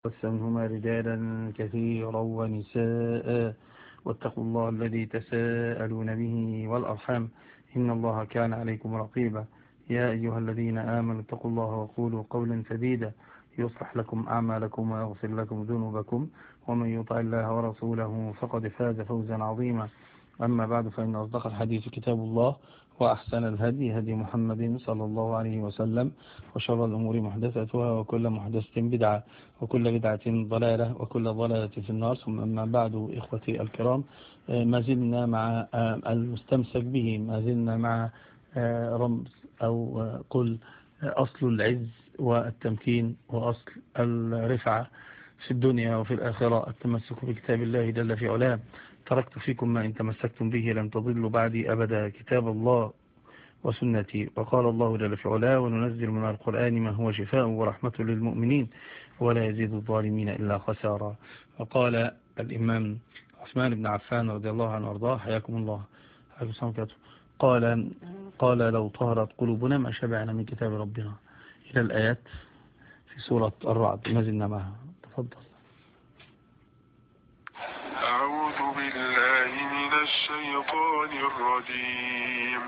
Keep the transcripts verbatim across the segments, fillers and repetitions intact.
بث منهما رجالا كثيرا ونساء واتقوا الله الذي تساءلون به والأرحام إن الله كان عليكم رقيبا. يا أيها الذين آمنوا اتقوا الله وقولوا قولا سديدا يصلح لكم أعمالكم ويغفر لكم ذنوبكم ومن يطع الله ورسوله فقد فاز فوزا عظيما. أما بعد فإن أصدق الحديث كتاب الله وأحسن الهدي هدي محمد صلى الله عليه وسلم وشر الأمور محدثاتها وكل محدثة بدعة وكل بدعة ضلالة وكل ضلالة في النار. ثم أما بعد إخوتي الكرام، ما زلنا مع المستمسك به، ما زلنا مع رمز أو قل أصل العز والتمكين وأصل الرفعة في الدنيا وفي الآخرة التمسك بكتاب الله جل في علاه. تركت فيكم ما إن تمسكتم به لن تضلوا بعدي أبدا، كتاب الله وسنتي. وقال الله جل في علاه: وننزل من القرآن ما هو شفاء ورحمة للمؤمنين ولا يزيد الظالمين إلا خسارا. وقال الإمام عثمان بن عفان رضي الله عنه وارضاه حياكم الله قال قال لو طهرت قلوبنا ما شبعنا من كتاب ربنا، إلى الآيات في سورة الرعد. ما زلنا معها. تفضل. أعوذ بالله من الشيطان الرجيم.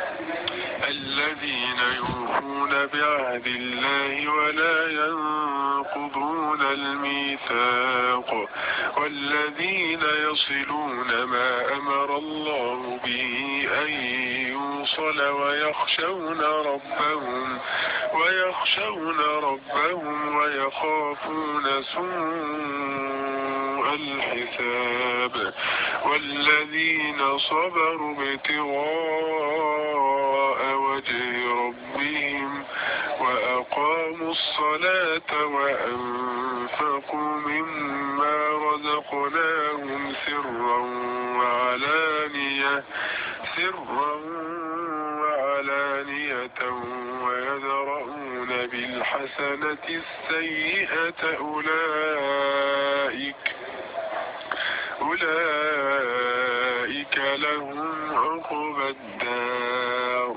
الذين يوفون بعهد الله ولا ينقضون الميثاق والذين يصلون ما أمر الله به أن يوصل ويخشون ربهم ويخشون ربهم ويخافون سوء الحساب والذين صبروا ابتغاء وجه ربهم وأقاموا الصلاة وأنفقوا مما رزقناهم سرا وعلانية سرا وعلانية ويدرؤون بالحسنة السيئة أولئك أولئك لهم عقبى الدار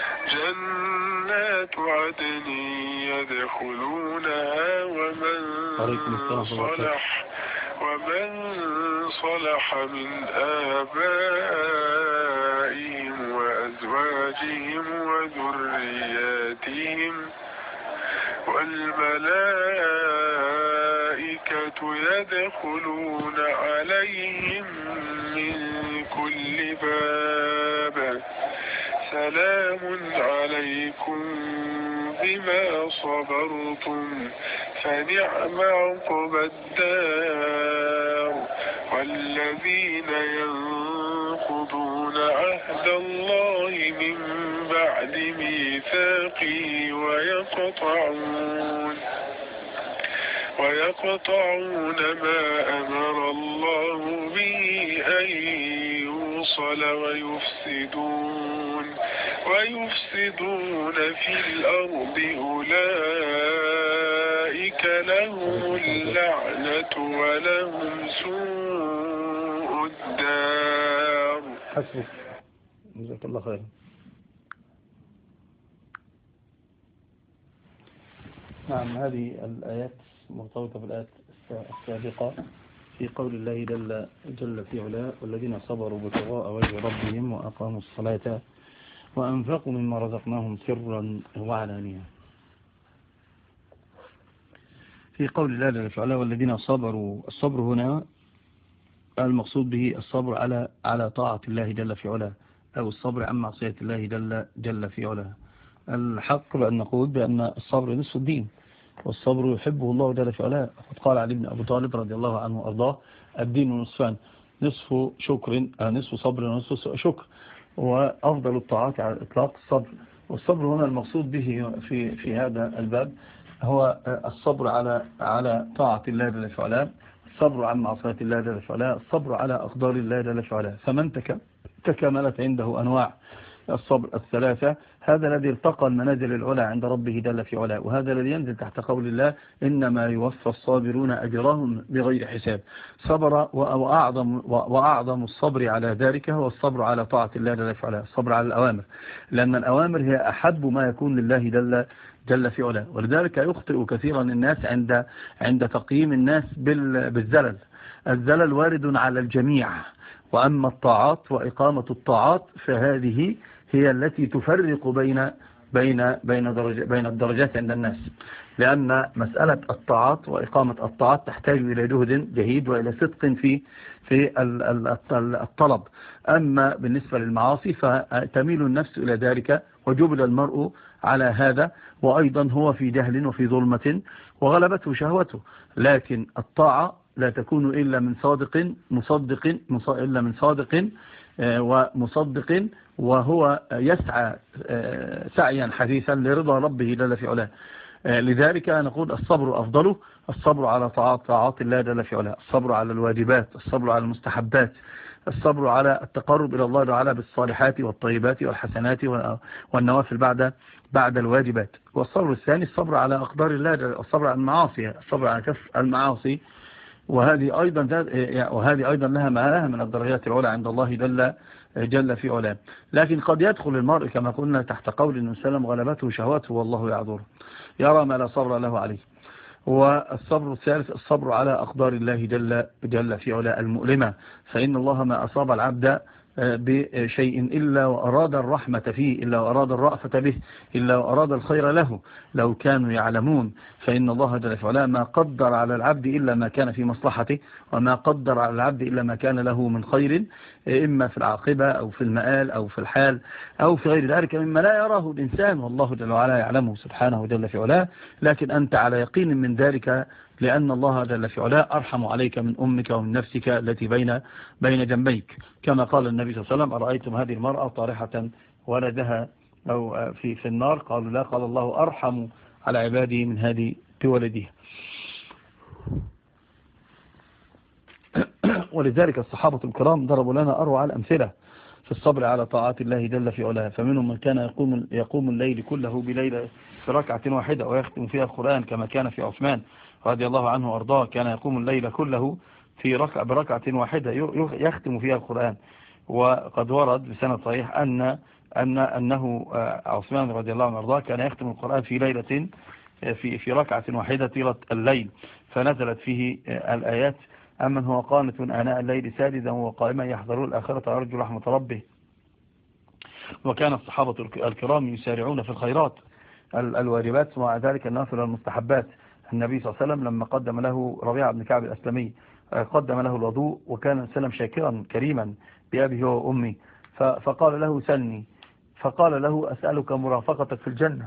جنات عدن يدخلونها ومن صلح ومن صلح من آبائهم وأزواجهم وذرياتهم والملائكة يدخلون عليهم من كل باب سلام عليكم بما صبرتم فنعم عقبى الدار. والذين ينقضون عهد الله من بعد ميثاقه ويقطعون ويقطعون ما أمر الله به أن يوصل ويفسدون ويفسدون في الأرض أولئك لهم اللعنة ولهم سوء الدار. حسبك، جزاك الله خير. نعم، هذه الآيات مرتبطة بالآيات السابقة في قول الله جل, جل في علاه: والذين صبروا ابتغاء وجه ربهم وأقاموا الصلاة وأنفقوا مما رزقناهم سرا وعلانية. في قول الله جل في علاه: والذين صبروا. الصبر هنا المقصود به الصبر على على طاعة الله جل في علاه، أو الصبر عن معصية الله جل, جل في علاه. الحق بأن نقول بأن الصبر نصف الدين، والصبر يحبه الله جل في علاه. قد قال علي بن أبي طالب رضي الله عنه وأرضاه: الدين نصفان، نصف شكر نصف صبر ونصف شكر، وأفضل الطاعات على الإطلاق الصبر. والصبر هنا المقصود به في في هذا الباب هو الصبر على على طاعة الله جل في علاه، الصبر عن معصية الله جل في علاه، الصبر على أقدار الله جل في علاه. فمن تكملت عنده أنواع الصبر الثلاثة هذا الذي التقى المنازل العلى عند ربه جل في علاه، وهذا الذي ينزل تحت قول الله: إنما يوفى الصابرون أجرهم بغير حساب. صبر، وأعظم, وأعظم الصبر على ذلك هو الصبر على طاعة الله جل في علاه، الصبر على الأوامر، لأن الأوامر هي أحب ما يكون لله جل, جل في علاه. ولذلك يخطئ كثيرا الناس عند عند تقييم الناس بالزلل. الزلل وارد على الجميع، وأما الطاعات وإقامة الطاعات فهذه هي التي تفرق بين بين بين درجة بين الدرجات عند الناس، لأن مسألة الطاعات وإقامة الطاعات تحتاج إلى جهد جهيد وإلى صدق في في الطلب. أما بالنسبة للمعاصي فتميل النفس إلى ذلك، وجبل المرء على هذا، وأيضا هو في جهل وفي ظلمة وغلبته شهوته. لكن الطاعة لا تكون إلا من صادق مصدق إلا من صادق ومصدق، وهو يسعى سعيا حثيثا لرضا ربه جل في علاه. لذلك نقول الصبر أفضله، الصبر على طاعات طاعات الله جل في علاه، الصبر على الواجبات، الصبر على المستحبات، الصبر على التقرب إلى الله تعالى بالصالحات والطيبات والحسنات والنوافل بعد بعد الواجبات. والصبر الثاني الصبر على أقدار الله، الصبر على المعاصي، الصبر على كف المعاصي، وهذه أيضا وهذه أيضا لها ما لها من الدرجات العلى عند الله جل جل في علاه. لكن قد يدخل المرء كما قلنا تحت قول النبي صلى الله عليه وسلم غلبته شهواته والله يعذره، يرى ما لا صبر له عليه. والصبر الثالث الصبر على أقدار الله جل جل في علاه المؤلمة، فإن الله ما أصاب العبد بشيء إلا وأراد الرحمة فيه، إلا وأراد الرأفة به، إلا وأراد الخير له. لو كانوا يعلمون فإن الله جل في علاه ما قدر على العبد إلا ما كان في مصلحته، وما قدر على العبد إلا ما كان له من خير، إما في العاقبة أو في المآل أو في الحال أو في غير ذلك مما لا يراه الإنسان، والله جل وعلا يعلمه سبحانه جل في علاه. لكن أنت على يقين من ذلك، لأن الله جل في علاه أرحم عليك من أمك ومن نفسك التي بين بين جنبيك، كما قال النبي صلى الله عليه وسلم أرأيتم هذه المرأة طارحة ولدها أو في في النار؟ قالوا لا، قال الله أرحم على عباده من هذه بولدها. ولذلك الصحابة الكرام ضربوا لنا أروع الأمثلة في الصبر على طاعات الله جل في علاه. فمنهم من كان يقوم يقوم الليل كله بليلة في ركعة واحدة ويختم فيها القرآن، كما كان في عثمان رضي الله عنه وارضاه، كان يقوم الليل كله في ركعة بركعة واحدة يختم فيها القرآن. وقد ورد بسند صحيح أن أن أنه عثمان رضي الله عنه وارضاه كان يختم القرآن في ليلة في في ركعة واحدة طيلة الليل، فنزلت فيه الآيات أمن هو قانت آناء الليل ساجدا وقائما يحذرون الآخرة ويرجو رحمة ربه. وكان الصحابة الكرام يسارعون في الخيرات الواجبات ومع ذلك النافل والمستحبات. النبي صلى الله عليه وسلم لما قدم له ربيعة بن كعب الأسلمي قدم له الوضوء، وكان سلم شاكرا كريما بأبيه وأمي، فقال له سلني، فقال له أسألك مرافقتك في الجنة.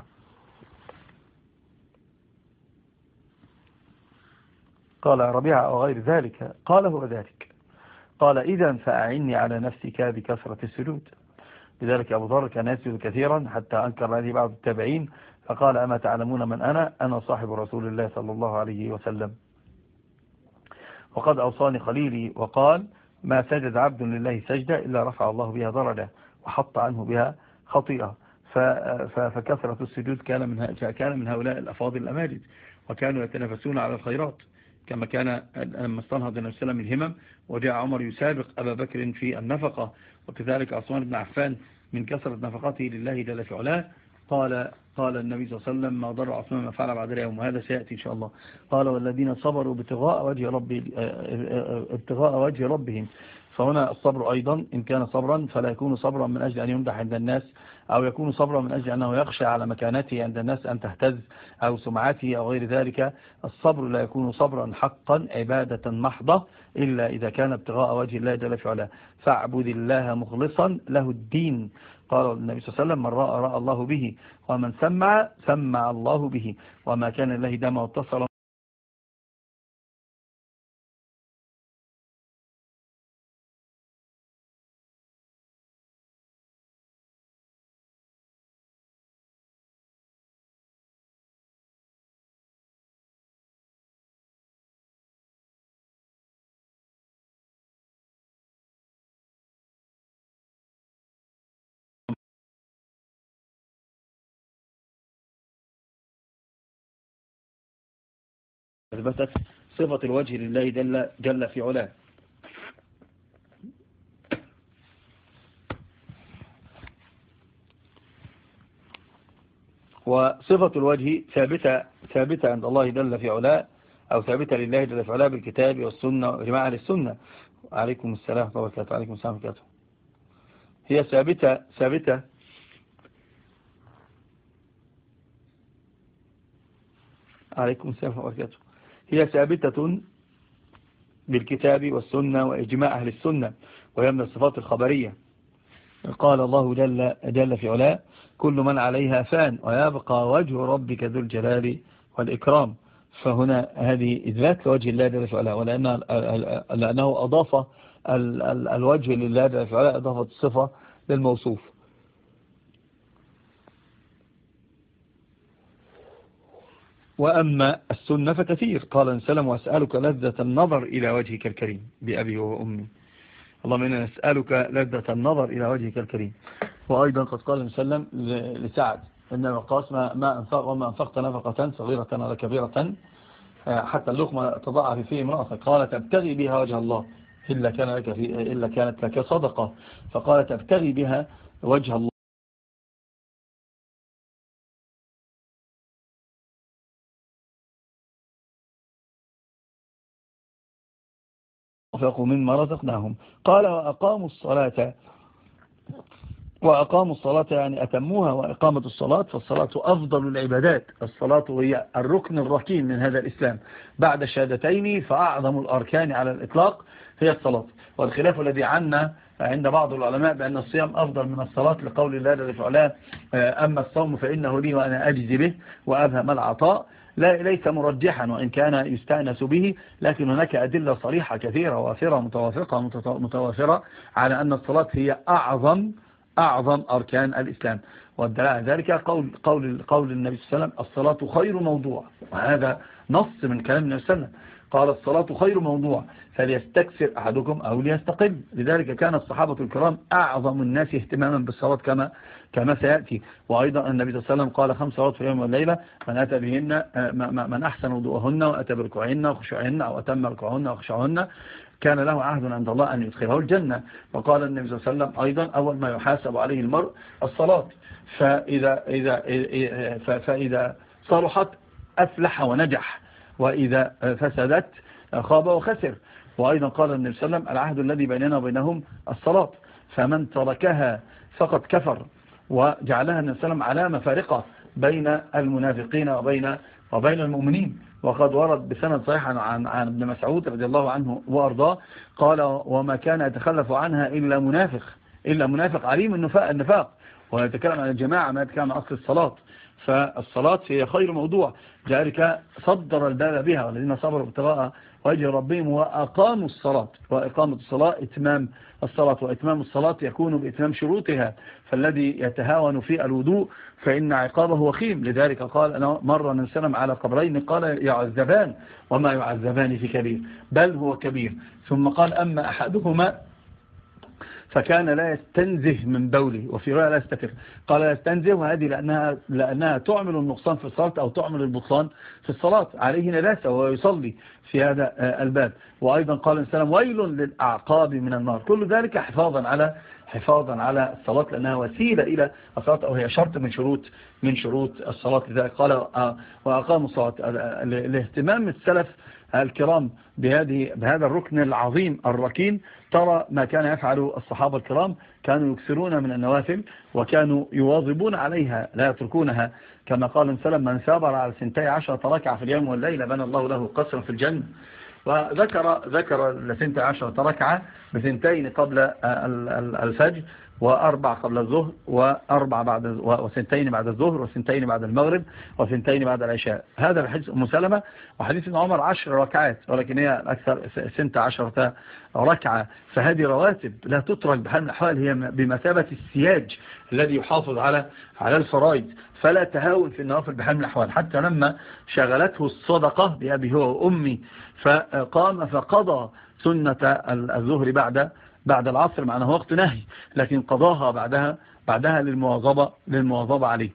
قال ربيعة أو غير ذلك؟ قال هو ذلك. قال إذن فأعني على نفسك بكثرة السجود. لذلك أبو ذر كان يسجد كثيرا حتى أنكر هذه بعض التابعين، فقال أما تعلمون من أنا؟ أنا صاحب رسول الله صلى الله عليه وسلم، وقد أوصاني خليلي وقال ما سجد عبد لله سجدة إلا رفع الله بها درجة وحط عنه بها خطيئة. فكثرة السجود كان من كان من هؤلاء الأفاضل الأماجد، وكانوا يتنافسون على الخيرات، كما كان لما استنهض النبي صلى الله عليه وسلم الهمم وجاء عمر يسابق أبا بكر في النفقة، وكذلك عثمان بن عفان من كثرة نفقته لله جل في علاه. قال قال النبي صلى الله عليه وسلم ما ضر عثمان ما فعل بعد اليوم، وهذا سيأتي إن شاء الله. قال والذين صبروا ابتغاء وجه ربي ابتغاء وجه ربهم. فهنا الصبر أيضا إن كان صبرا فلا يكون صبرا من أجل أن يمدح عند الناس، أو يكون صبرا من أجل أنه يخشى على مكانته عند الناس أن تهتز أو سمعته أو غير ذلك. الصبر لا يكون صبرا حقا عبادة محضة إلا إذا كان ابتغاء وجه الله جل في علاه. فاعبد الله مخلصا له الدين. قال النبي صلى الله عليه وسلم من رأى رأى الله به، ومن سمع سمع الله به، وما كان الله دام واتصل أثبتت صفة الوجه لله جل, جل في علاه. وصفة الوجه ثابتة ثابتة عند الله جل في علاه، أو ثابتة لله جل في علاه بالكتاب والسنة وإجماع للسنة. عليكم السلام وبركاته. عليكم السلام وبركاته. هي ثابتة ثابتة عليكم السلام وبركاته. هي ثابتة بالكتاب والسنة وإجماع أهل السنة، وهي من الصفات الخبرية. قال الله جل, جل في علاه: كل من عليها فان ويبقى وجه ربك ذو الجلال والإكرام. فهنا هذه إثبات لوجه الله جل في علاه، ولأنه أضاف الوجه لله جل في علاه، أضافت الصفة للموصوف. وأما السنة فكثير. قال سلم: وأسألك لذة النظر إلى وجهك الكريم بأبي وأمي. اللهم إنا نسألك لذة النظر إلى وجهك الكريم. وأيضا قد قال سلم لسعد: إنما قاس ما أنفق وما أنفقت نفقة صغيرة ولا كبيرة حتى اللقمة تضع في فيه امرأتك، قال: تبتغي بها وجه الله إلا كان لك في إلا كانت لك صدقة. فقال: تبتغي بها وجه الله وأنفقوا مما رزقناهم. قال: وأقاموا الصلاة وأقاموا الصلاة يعني أتموها. وإقامة الصلاة، فالصلاة أفضل العبادات. الصلاة هي الركن الركين من هذا الإسلام بعد الشهادتين، فأعظم الأركان على الإطلاق هي الصلاة. والخلاف الذي عنا عند بعض العلماء بأن الصيام أفضل من الصلاة، لقول الله جل وعلا: أما الصوم فإنه لي وأنا أجزي به وأبهم العطاء. لا ليس مرجحا وإن كان يستأنس به، لكن هناك أدلة صريحة كثيرة وافرة متوافقة متوافرة على أن الصلاة هي أعظم أعظم أركان الإسلام. والدليل على ذلك قول, قول, قول النبي صلى الله عليه وسلم: الصلاة خير موضوع. وهذا نص من كلام النبي صلى الله عليه وسلم، قال: الصلاة خير موضوع فليستكثر أحدكم أو ليستقل. لذلك كان الصحابة الكرام أعظم الناس اهتماما بالصلاة كما كما سيأتي. وأيضا النبي صلى الله عليه وسلم قال: خمس صلوات في اليوم والليلة من أتى بهن من أحسن وضوءهن وأتى بركوعهن وخشوعهن أو أتم ركوعهن وخشوعهن كان له عهد عند الله أن يدخله الجنة. وقال النبي صلى الله عليه وسلم أيضا: أول ما يحاسب عليه المرء الصلاة، فإذا, إذا فإذا صلحت أفلح ونجح، وإذا فسدت خاب وخسر. وأيضا قال النبي صلى الله عليه وسلم: العهد الذي بيننا وبينهم الصلاة، فمن تركها فقد كفر. وجعلها النبي صلى الله عليه وسلم علامة فارقة بين المنافقين وبين وبين المؤمنين. وقد ورد بسند صحيح عن عن ابن مسعود رضي الله عنه وارضاه قال: وما كان يتخلف عنها إلا منافق إلا منافق عليم النفاق. ويتكلم عن الجماعة ما يتكلم عن أصل الصلاة. فالصلاة هي خير موضوع، ذلك صدر الباب بها، والذين صبروا ابتغاء وجه ربهم وأقاموا الصلاة. وإقامة الصلاة إتمام الصلاة، وإتمام الصلاة يكون بإتمام شروطها. فالذي يتهاون في الوضوء فإن عقابه وخيم. لذلك قال: أنا مرة نسلم على قبرين قال: يعذبان وما يعذبان في كبير بل هو كبير. ثم قال: أما أحدهما فكان لا يستنزه من بوله، وفي رواية لا يستتر. قال: لا يستنزه، وهذه لأنها, لأنها تعمل النقصان في الصلاة أو تعمل البطلان في الصلاة، عليه نداسة وهو يصلي في هذا الباب. وأيضا قال السلام: ويل للأعقاب من النار. كل ذلك حفاظا على حفاظا على الصلاة، لأنها وسيلة إلى الصلاة، أو هي شرط من شروط من شروط الصلاة. لذلك قال: وأقاموا الصلاة. الاهتمام السلف الكرام بهذه بهذا الركن العظيم الركين، ترى ما كان يفعل الصحابة الكرام، كانوا يكثرون من النوافل وكانوا يواظبون عليها لا يتركونها. كما قال سلم: من ثابر على سنتي عشرة ركعة في اليوم والليلة بنى الله له قصرا في الجنة. وذكر ذكر السنتي عشرة ركعة بسنتين قبل الفجر، وأربع قبل الظهر، وأربع بعد وسنتين بعد الظهر، وسنتين بعد المغرب، وسنتين بعد العشاء. هذا الحديث أم سلمة. وحديث ابن عمر عشر ركعات، ولكن هي أكثر سنت عشرة ركعة. فهذه رواتب لا تترك بحال من الأحوال، هي بمثابة السياج الذي يحافظ على على الفرائض. فلا تهاون في النوافل بحال من الأحوال. حتى لما شغلته الصدقة بأبي هو وأمي، فقام فقضى سنة الظهر بعد بعد العصر، مع أنه وقت نهي، لكن قضاها بعدها بعدها للمواظبة للمواظبة عليه.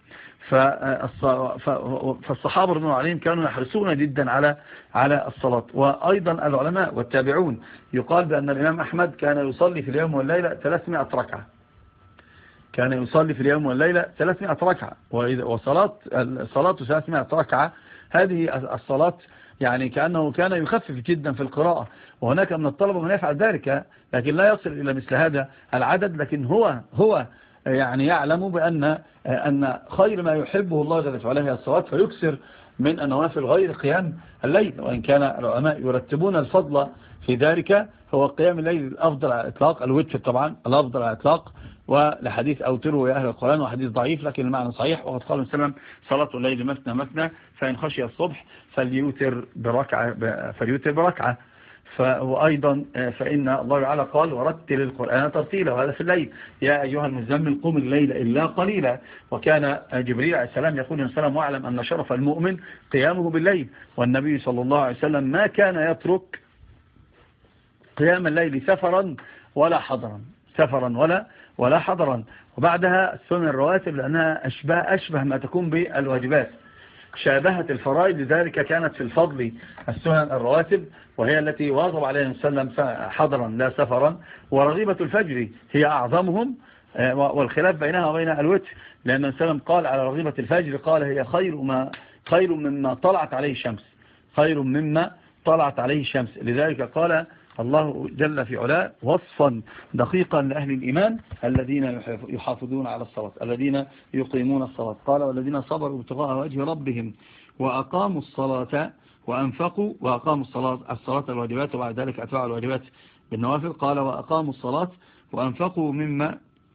فالصحابة رضي الله عنهم كانوا يحرصون جدا على على الصلاة. وأيضا العلماء والتابعون، يقال بأن الإمام أحمد كان يصلي في اليوم والليلة ثلاثمائة ركعة كان يصلي في اليوم والليلة ثلاثمائة ركعة، وصلاة الصلاة ثلاثمائة ركعة هذه الصلاة يعني كأنه كان يخفف جدا في القراءة، وهناك من الطلبة من يفعل ذلك لكن لا يصل إلى مثل هذا العدد، لكن هو هو يعني يعلم بأن أن خير ما يحبه الله جل وعلا هي الصلاة، فيكسر من النوافل غير قيام الليل. وإن كان العلماء يرتبون الفضل في ذلك، هو قيام الليل الأفضل على الإطلاق، الوتر طبعا الأفضل على الإطلاق، ولحديث أوتروا يا أهل القرآن، وحديث ضعيف لكن المعنى صحيح. وقد قال وسلم صلاة الليل مثنى مثنى فإن خشي الصبح فليوتر بركعة فليوتر بركعة. وأيضا فإن الله تعالى قال ورتل القرآن ترتيلا، وهذا في الليل، يا أيها المزمل قم الليل إلا قليلا. وكان جبريل عليه السلام يقول السلام واعلم أن شرف المؤمن قيامه بالليل، والنبي صلى الله عليه وسلم ما كان يترك قيام الليل سفرا ولا حضرا سفرا ولا ولا حضرا. وبعدها السنن الرواتب لأنها أشبه, أشبه ما تكون بالواجبات، شابهت الفرائض، لذلك كانت في الفضل السنن الرواتب، وهي التي واظب عليه وسلم حضرا لا سفرا. ورغيبة الفجر هي أعظمهم، والخلاف بينها وبين الوتر، لأن وسلم قال على رغيبة الفجر قال هي خير ما خير مما طلعت عليه الشمس خير مما طلعت عليه الشمس. لذلك قال الله جل في علاه وصفا دقيقا لأهل الإيمان الذين يحافظون على الصلاة الذين يقيمون الصلاة، قال والذين صبروا ابتغاء وجه ربهم وأقاموا الصلاة وأنفقوا وأقاموا الصلاة الصلاة الواجبات وبعد ذلك أتبعوا الواجبات بالنوافل، قال وأقاموا الصلاة وأنفقوا مما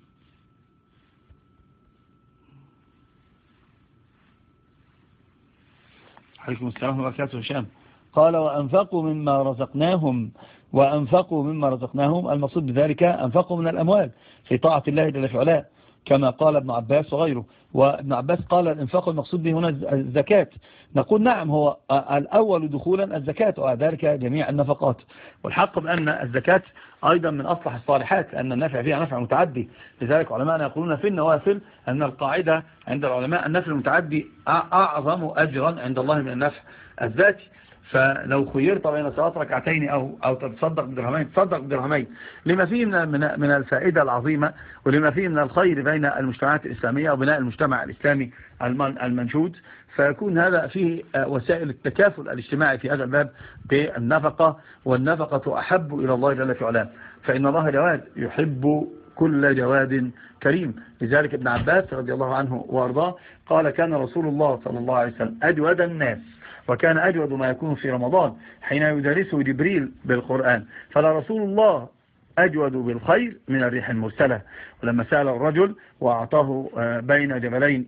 عليكم السلام وبركاته هشام، قال وأنفقوا مما رزقناهم وأنفقوا مما رزقناهم. المقصود بذلك أنفقوا من الأموال في طاعة الله جل في علاه، كما قال ابن عباس وغيره. وابن عباس قال الانفاق المقصود به هنا الزكاة، نقول نعم هو الأول دخولا الزكاة وذلك جميع النفقات. والحق بأن الزكاة أيضا من أصلح الصالحات لأن النفع فيها نفع متعدي، لذلك علماءنا يقولون في النوافل أن القاعدة عند العلماء النفع المتعدي أعظم أجرا عند الله من النفع الذاتي. فلو خيرت بين صلاة ركعتين أو أو تتصدق بدرهمين تصدق بدرهمين، لما فيه من من الفائدة العظيمة ولما فيه من الخير بين المجتمعات الإسلامية وبناء المجتمع الإسلامي المنشود، فيكون هذا فيه وسائل التكافل الاجتماعي في هذا الباب بالنفقة، والنفقة أحب إلى الله جل في علاه، فإن الله جواد يحب كل جواد كريم. لذلك ابن عباس رضي الله عنه وارضاه قال كان رسول الله صلى الله عليه وسلم أجود الناس، وكان أجود ما يكون في رمضان حين يدرسه جبريل بالقرآن، فلا رسول الله أجود بالخير من الريح المرسلة. ولما سأل الرجل وأعطاه بين جبلين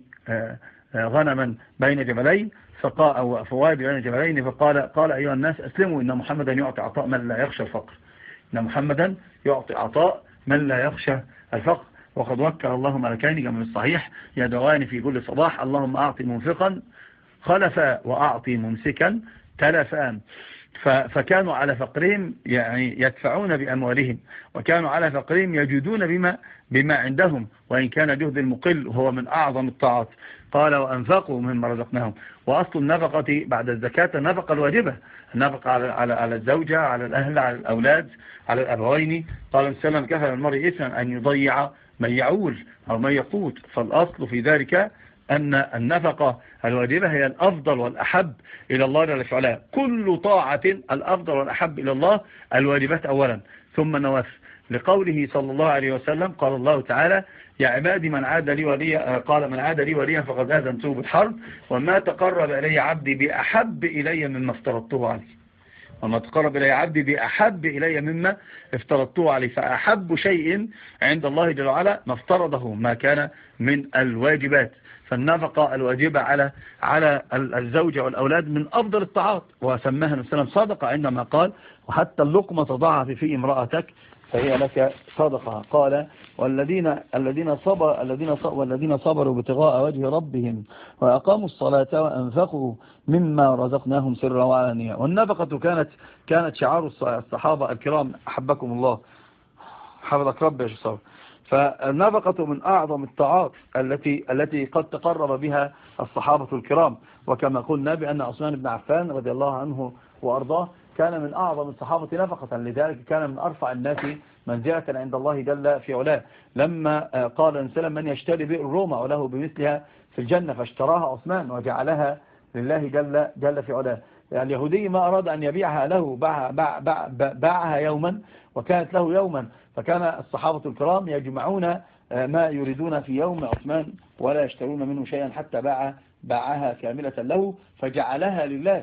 غنما بين جبلين فقال أو فواد بين جبلين فقال قال أيها الناس أسلموا إن محمدا يعطي عطاء من لا يخشى الفقر إن محمدا يعطي عطاء من لا يخشى الفقر. وقد وكل الله ملكين كما في الصحيح يدعوان في كل صباح اللهم أعطي منفقا خلفا وأعطي ممسكا تلفا. فكانوا على فقرهم يعني يدفعون بأموالهم، وكانوا على فقرهم يجدون بما, بما عندهم، وإن كان جهد المقل هو من أعظم الطاعات. قال وأنفقوا مما رزقناهم. وأصل النفقة بعد الزكاة النفقة الواجبة، النفقة على, على, على الزوجة على الأهل على الأولاد على الأبوين. قال السلام كفى المرء إثما أن يضيع من يعول أو من يقوت. فالأصل في ذلك أن النفقة الواجبة هي الأفضل والأحب إلى الله جل في علاه. كل طاعة الأفضل والأحب إلى الله الواجبات أولا ثم النوافل، لقوله صلى الله عليه وسلم قال الله تعالى يا عبادي من عاد لي وليا قال من عاد لي وليا فقد آذنته بالحرب وما تقرب إلي عبدي بأحب إلي مما افترضته عليه وما تقرب إلي عبدي بأحب إلي مما افترضته عليه. فأحب شيء عند الله جل وعلا ما افترضه ما كان من الواجبات. فالنفقة الواجبة على على الزوجة والأولاد من أفضل الطاعات، وسماها النبي صلى الله عليه وسلم صدقة عندما قال وحتى اللقمة تضعها في امرأتك فهي لك صدقة. قال والذين الذين صبر الذين صبر والذين صبروا ابتغاء وجه ربهم وأقاموا الصلاة وأنفقوا مما رزقناهم سرا وعلانية. والنفقة كانت كانت شعار الصحابة الكرام أحبكم الله حفظك رب يا شيخ. فالنفقة من أعظم الطاعات التي التي قد تقرب بها الصحابة الكرام، وكما قلنا بأن عثمان بن عفان رضي الله عنه وأرضاه كان من أعظم الصحابة نفقة، لذلك كان من أرفع الناس منزلة عند الله جل في علاه. لما قال النبي من يشتري بئر روما وله بمثلها في الجنة، فاشتراها عثمان وجعلها لله جل, جل في علاه. يعني اليهودي ما أراد أن يبيعها له، باعها, باع باع باعها يوما وكانت له يوما، فكان الصحابة الكرام يجمعون ما يريدون في يوم عثمان ولا يشترون منه شيئا حتى باع باعها كاملة له فجعلها لله.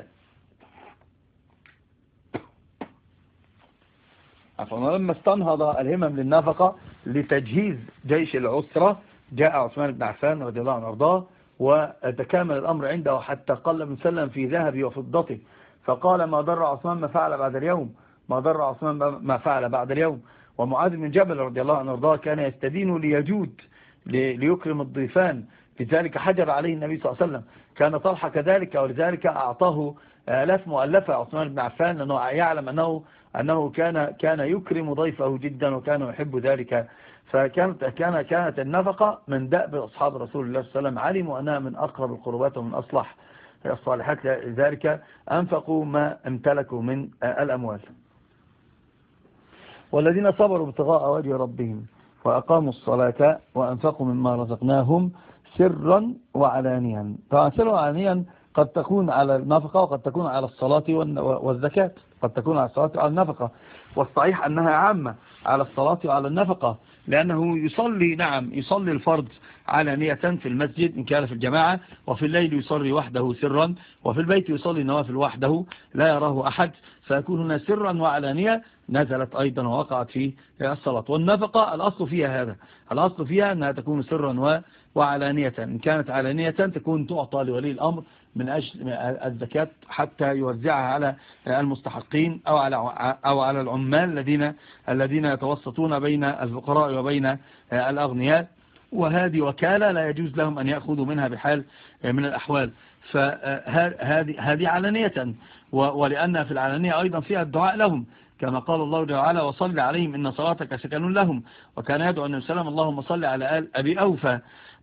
فلما استنهض الهمم للنفقة لتجهيز جيش العسرة، جاء عثمان بن عفان رضي الله عنه وارضاه وتكامل الأمر عنده حتى قل من سلم في ذهبه وفضته، فقال ما ضر عثمان ما فعل بعد اليوم، ما ضر عثمان ما فعل بعد اليوم. ومعاذ بن جبل رضي الله عنه وارضاه كان يستدين ليجود ليكرم الضيفان، لذلك حجر عليه النبي صلى الله عليه وسلم. كان طلحة كذلك، ولذلك أعطاه آلاف مؤلفة عثمان بن عفان، لأنه يعلم أنه أنه كان كان يكرم ضيفه جدا وكان يحب ذلك. فكانت كان كانت النفقة من دأب أصحاب رسول الله صلى الله عليه وسلم، علموا أنها من أقرب القربات ومن أصلح الصالحات، لذلك أنفقوا ما امتلكوا من الأموال. والذين صبروا ابتغاء وجه ربهم وأقاموا الصلاة وأنفقوا مما رزقناهم سرا وعلانيا. طبعا سرا وعلانيا قد تكون على النفقة وقد تكون على الصلاة والزكاة، قد تكون على الصلاة وعلى النفقة، والصحيح أنها عامة على الصلاة وعلى النفقة، لأنه يصلي نعم يصلي الفرض علانية في المسجد إن كان في الجماعة، وفي الليل يصلي وحده سرا، وفي البيت يصلي النوافل وحده لا يراه أحد، فيكون هنا سرا وعلانية نزلت أيضا ووقعت في الصلاة. والنفقة الأصل فيها هذا، الأصل فيها أنها تكون سرا وعلانية. إن كانت علانية تكون تعطى لولي الأمر من أجل الزكاة حتى يوزعها على المستحقين أو على أو على العمال الذين الذين يتوسطون بين الفقراء وبين الأغنياء، وهذه وكالة لا يجوز لهم أن يأخذوا منها بحال من الأحوال. فهذه هذه علانية، ولأن في العلانية أيضا فيها الدعاء لهم، كما قال الله تعالى وصل عليهم إن صلاتك سكن لهم، وكان يدعو النبي صلى الله عليه وسلم اللهم صل على آل أبي أوفى.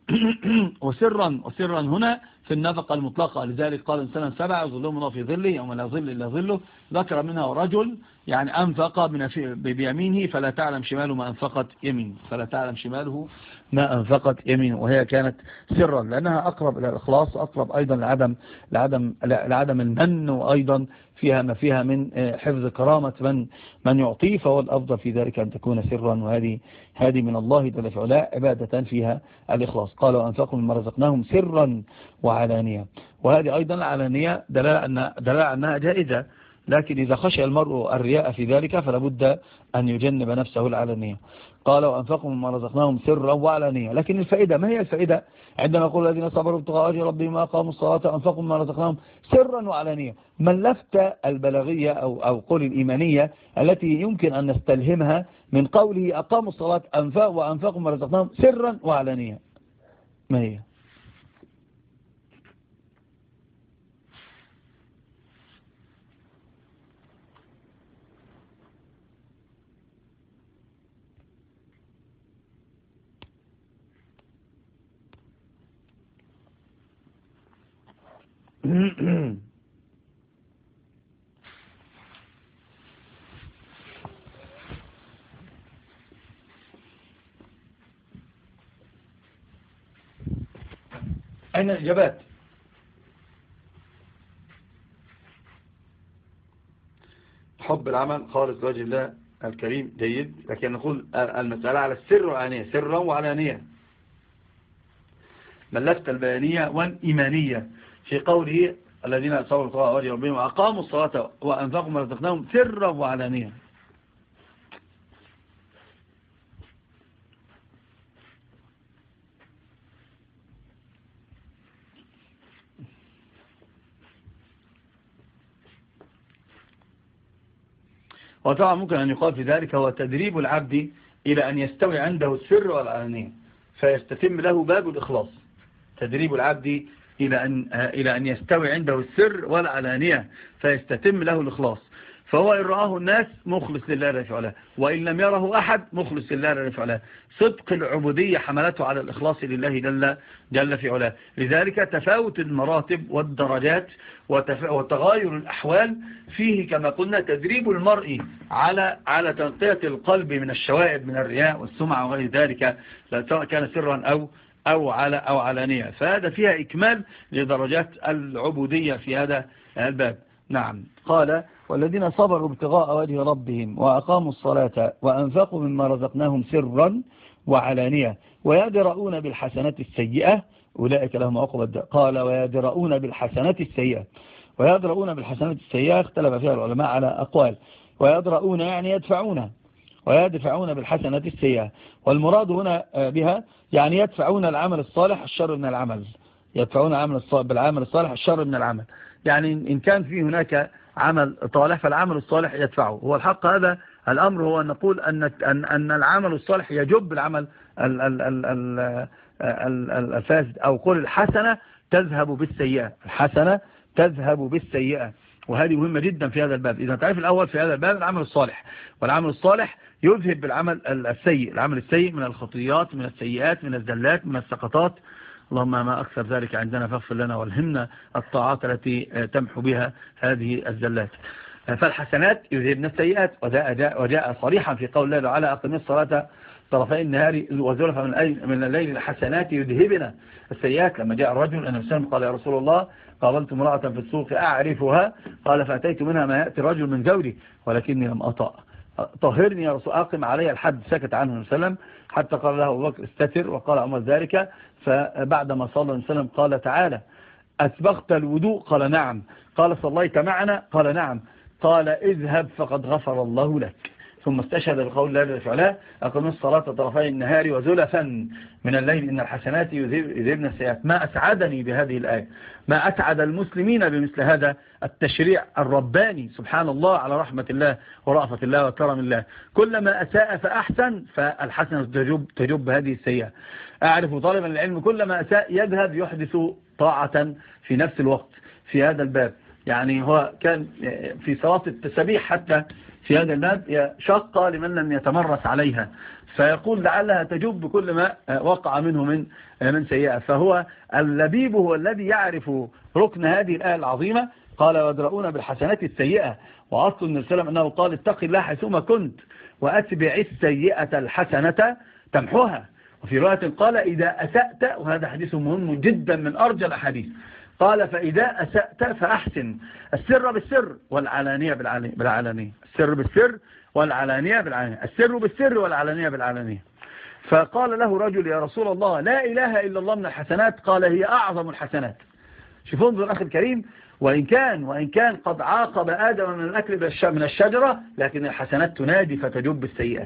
وسرا وسرا هنا في النفقة المطلقة، لذلك قال الإنسان سبع ظلهم الله في ظله يوم لا ظل إلا ظله، ذكر منها رجل يعني أنفق بيمينه فلا تعلم شماله ما أنفقت يمينه، فلا تعلم شماله ما أنفقت يمينه، وهي كانت سرا لأنها أقرب إلى الإخلاص، أقرب أيضا لعدم لعدم لعدم المن، وأيضا فيها ما فيها من حفظ كرامة من من يعطيه، فهو الأفضل في ذلك أن تكون سرا، وهذه هذه من الله جل في علاه عبادة فيها الإخلاص. قال وأنفقوا مما رزقناهم سرا وعلانية، وهذه أيضا العلانية دلالة أن دلالة أنها جائزة، لكن إذا خشي المرء الرياء في ذلك فلا بد أن يجنب نفسه العلانية. قال وأنفقوا مما رزقناهم سرا وعلانية، لكن الفائدة ما هي الفائدة عندما يقول الذين صبروا ابتغاء وجه ربهم وأقاموا الصلاة وأنفقوا مما رزقناهم سرا وعلانية؟ ما اللفتة البلاغية أو أو قول الإيمانية التي يمكن أن نستلهمها من قوله أقاموا الصلاة أنفقوا وأنفقوا مما رزقناهم سرا وعلانية؟ ما هي؟ أين الإجابات؟ حب العمل خالص وجه الله الكريم جيد، لكن نقول المسألة على السر والعلانية، سرا وعلانية، ملفت البيانية والإيمانية في قوله الذين صبروا ابتغاء وجه ربهم وأقاموا الصلاة وأنفقوا مما رزقناهم سرا وعلانية. وطبعا ممكن أن يقال في ذلك هو تدريب العبد إلى أن يستوي عنده السر والعلانية فيستتم له باب الإخلاص، تدريب العبد إلى أن إلى أن يستوي عنده السر والعلانية فيستتم له الإخلاص. فهو إن رآه الناس مخلص لله جل في علاه، وإن لم يره أحد مخلص لله جل في علاه. صدق العبودية حملته على الإخلاص لله جل, جل في علاه. لذلك تفاوت المراتب والدرجات وتغاير الأحوال فيه كما قلنا تدريب المرء على على تنقية القلب من الشوائب من الرياء والسمعة وغير ذلك، سواء كان سرا أو أو على أو علانية. فهذا فيها إكمال لدرجات العبودية في هذا الباب. نعم. قال والذين صبروا ابتغاء وجه ربهم وأقاموا الصلاة وأنفقوا مما رزقناهم سرا وعلانية ويدرؤون بالحسنات السيئة أولئك لهم عقبى الدار. قال ويدرؤون بالحسنات السيئة، ويدرؤون بالحسنات السيئة اختلف فيها العلماء على أقوال. ويدرؤون يعني يدفعون، ويدفعون بالحسنات السيئة، والمراد هنا بها يعني يدفعون العمل الصالح الشر من العمل، يدفعون العمل الصالح بالعمل الصالح الشر من العمل. يعني إن كان في هناك عمل صالح فالعمل الصالح يدفعه. هو الحق هذا الأمر هو أن نقول أن أن العمل الصالح يجب العمل الفاسد، أو قول الحسنة تذهب بالسيئة، الحسنة تذهب بالسيئة. وهذه مهمة جدا في هذا الباب. إذا تعرف الأول في هذا الباب العمل الصالح، والعمل الصالح يذهب بالعمل السيء، العمل السيء من الخطيات من السيئات من الزلات من السقطات. اللهم ما أكثر ذلك عندنا فاغفر لنا والهمنا الطاعات التي تمحو بها هذه الزلات. فالحسنات يذهبن السيئات، وجاء, وجاء صريحا في قول الله تعالى أقم الصلاة طرفي النهار وزلفا من الليل الحسنات يذهبن السيئات. لما جاء الرجل النبي صلى الله عليه وسلم قال يا رسول الله قابلت امرأة في السوق أعرفها، قال فأتيت منها ما يأتي الرجل من زوجي ولكني لم أطأ، طهرني يا رسول أقم علي الحد. سكت عنه النبي صلى الله عليه وسلم حتى قال له أبو بكر استتر، وقال عمر ذلك. فبعدما صلى النبي صلى الله عليه وسلم قال تعالى أسبغت الوضوء؟ قال نعم. قال صليت معنا؟ قال نعم. قال اذهب فقد غفر الله لك. ثم استشهد بقول الله تعالى أقم الصلاة طرفي النهار وزلفا من الليل إن الحسنات يذهبن السيئات. ما أسعدني بهذه الآية، ما أسعد المسلمين بمثل هذا التشريع الرباني سبحان الله على رحمة الله ورأفة الله وكرم الله. كلما أساء فأحسن فالحسنة تجب, تجب هذه السيئة. أعرف طالبا العلم كلما أساء يذهب يحدث طاعة في نفس الوقت في هذا الباب. يعني هو كان في صلاة التسبيح حتى في هذا الباب شق لمن لم يتمرس عليها، فيقول لعلها تجب بكل ما وقع منه من من سيئة. فهو اللبيب هو الذي يعرف ركن هذه الآية العظيمة. قال ويدرؤون بالحسنات السيئة، وأصل النبي صلى الله عليه وسلم أنه قال اتق الله حيثما كنت وأتبع السيئة الحسنة تمحوها. وفي رواية قال إذا أسأت، وهذا حديث مهم جدا من أرجى الأحاديث، قال فإذا أسأت فأحسن السر بالسر والعلانية بالعلانية، السر بالسر والعلانية بالعلانية، السر بالسر والعلانية بالعلانية. فقال له رجل يا رسول الله لا إله إلا الله من الحسنات؟ قال هي أعظم الحسنات. شوفوا انظر الأخ الكريم، وإن كان وإن كان قد عاقب آدم من الأكل من الشجرة، لكن الحسنات تنادي فتجب السيئات،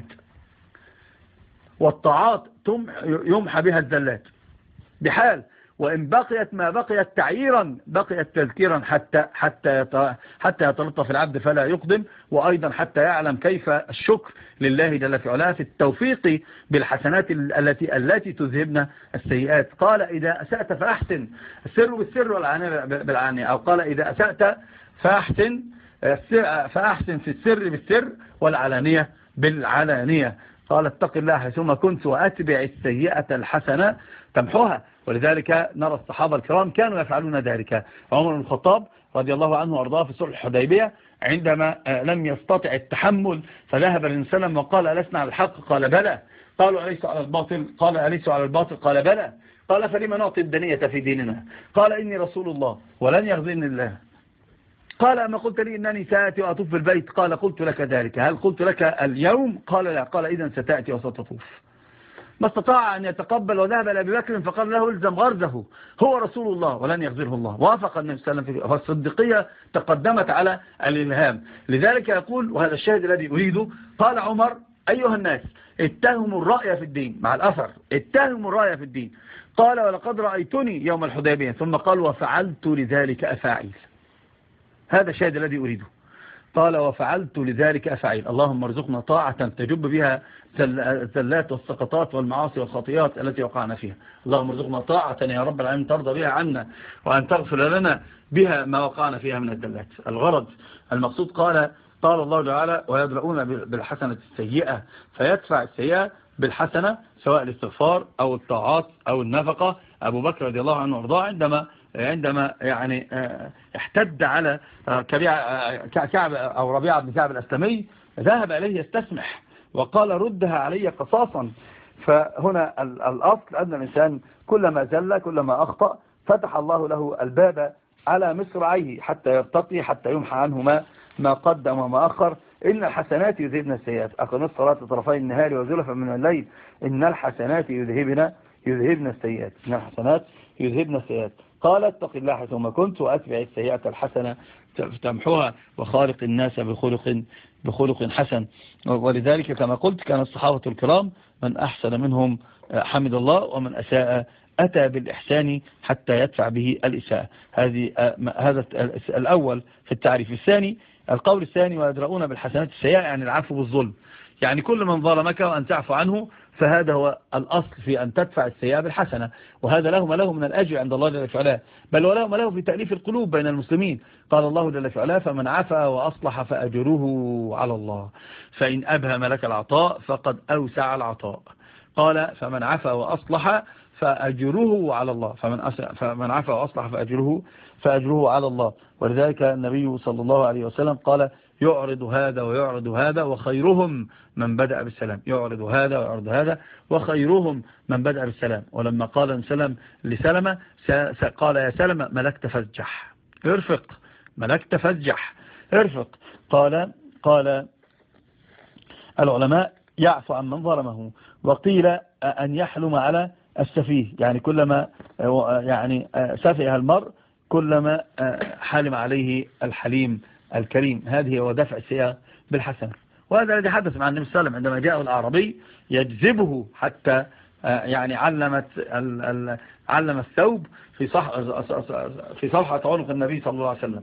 والطاعات يمحى بها الزلات بحال. وإن بقيت ما بقيت تعييرا بقيت تذكيرا حتى حتى حتى يتلطف العبد فلا يقدم، وأيضا حتى يعلم كيف الشكر لله جل في علاه في التوفيق بالحسنات التي التي تذهبن السيئات. قال إذا أسأت فأحسن السر بالسر والعلانية بالعلانية، أو قال إذا أسأت فأحسن فأحسن في السر بالسر والعلانية بالعلانية. قال اتق الله حيثما كنت وأتبع السيئة الحسنة تمحوها. ولذلك نرى الصحابة الكرام كانوا يفعلون ذلك. عمر بن الخطاب رضي الله عنه وارضاه في صلح الحديبية عندما لم يستطع التحمل فذهب للنبي صلى الله عليه وسلم وقال ألسنا على الحق؟ قال بلى. قالوا أليس على الباطل؟ قال أليس على الباطل؟ قال بلى. قال فلما نعطي الدنية في ديننا؟ قال إني رسول الله ولن يغزني الله. قال أما قلت لي إنني سأتي وأطوف بالبيت؟ قال قلت لك ذلك. هل قلت لك اليوم؟ قال لا. قال إذن ستأتي وستطوف. ما استطاع أن يتقبل وذهب إلى أبي بكر فقال له الزم غرزه، هو رسول الله ولن يغزره الله. وافق النبي صلى الله عليه وسلم، فالصديقية تقدمت على الإلهام. لذلك يقول وهذا الشاهد الذي أريده، قال عمر أيها الناس اتهموا الرأي في الدين، مع الأثر اتهموا الرأي في الدين. قال ولقد رأيتني يوم الحديبية، ثم قال وفعلت لذلك أفاعيل. هذا الشاهد الذي أريده. قال وفعلت لذلك أفعيل. اللهم ارزقنا طاعة تجب بها الزلات والسقطات والمعاصي والخطيئات التي وقعنا فيها. اللهم ارزقنا طاعة يا رب العالمين ترضى بها عنا، وأن تغفر لنا بها ما وقعنا فيها من الزلات. الغرض المقصود قال قال الله تعالى ويدرؤون بالحسنة السيئة فيدفع السيئة بالحسنة سواء الاستغفار أو الطاعات أو النفقة. أبو بكر رضي الله عنه وارضاه عندما عندما يعني احتد على كعب أو ربيعة بن كعب الأسلمي ذهب إليه يستسمح وقال ردها علي قصاصا. فهنا الأصل أن الإنسان كلما زل كلما أخطأ فتح الله له الباب على مصراعيه حتى يرتقي حتى يمحى عنه ما ما قدم وما أخر. إن الحسنات يذهبن السيئات أقم الصلاة طرفي النهار وزلفا من الليل إن الحسنات يذهبن يذهبن السيئات إن الحسنات يذهبن السيئات. قال اتق الله ثم كنت وأتبع السيئة الحسنة تمحوها وخالق الناس بخلق بخلق حسن. ولذلك كما قلت كان الصحابة الكرام من أحسن منهم حمد الله ومن أساء أتى بالإحسان حتى يدفع به الإساءة. هذه هذا الأول في التعريف. الثاني القول الثاني ويدرؤون بالحسنات السيئة يعني العفو بالظلم، يعني كل من ظلمك وأن تعفو عنه فهذا هو الأصل في أن تدفع السيئة بالحسنة، وهذا له ما له من الأجر عند الله جل وعلا، بل وله ما له في تأليف القلوب بين المسلمين. قال الله جل وعلا فمن عفا وأصلح فأجره على الله فإن أبهم لك العطاء فقد أوسع العطاء. قال فمن عفا وأصلح فأجره على الله فمن, فمن عفا وأصلح فأجره, فأجره على الله. ولذلك النبي صلى الله عليه وسلم قال يعرض هذا ويعرض هذا وخيرهم من بدأ بالسلام. يعرض هذا ويعرض هذا وخيرهم من بدأ بالسلام. ولما قال سلم لسلمة قال يا سلمة ملكت فزجح ارفق ملكت فزجح ارفق. قال قال العلماء يعفو عن من ظلمه. وقيل أن يحلم على السفيه، يعني كلما يعني سفه المرء كلما حلم عليه الحليم الكريم. هذه هو دفع السيئة بالحسنة. وهذا الذي حدث مع النبي صلى الله عليه وسلم عندما جاءه الأعرابي يجذبه حتى يعني علمت علم الثوب في صح في صفحة عنق النبي صلى الله عليه وسلم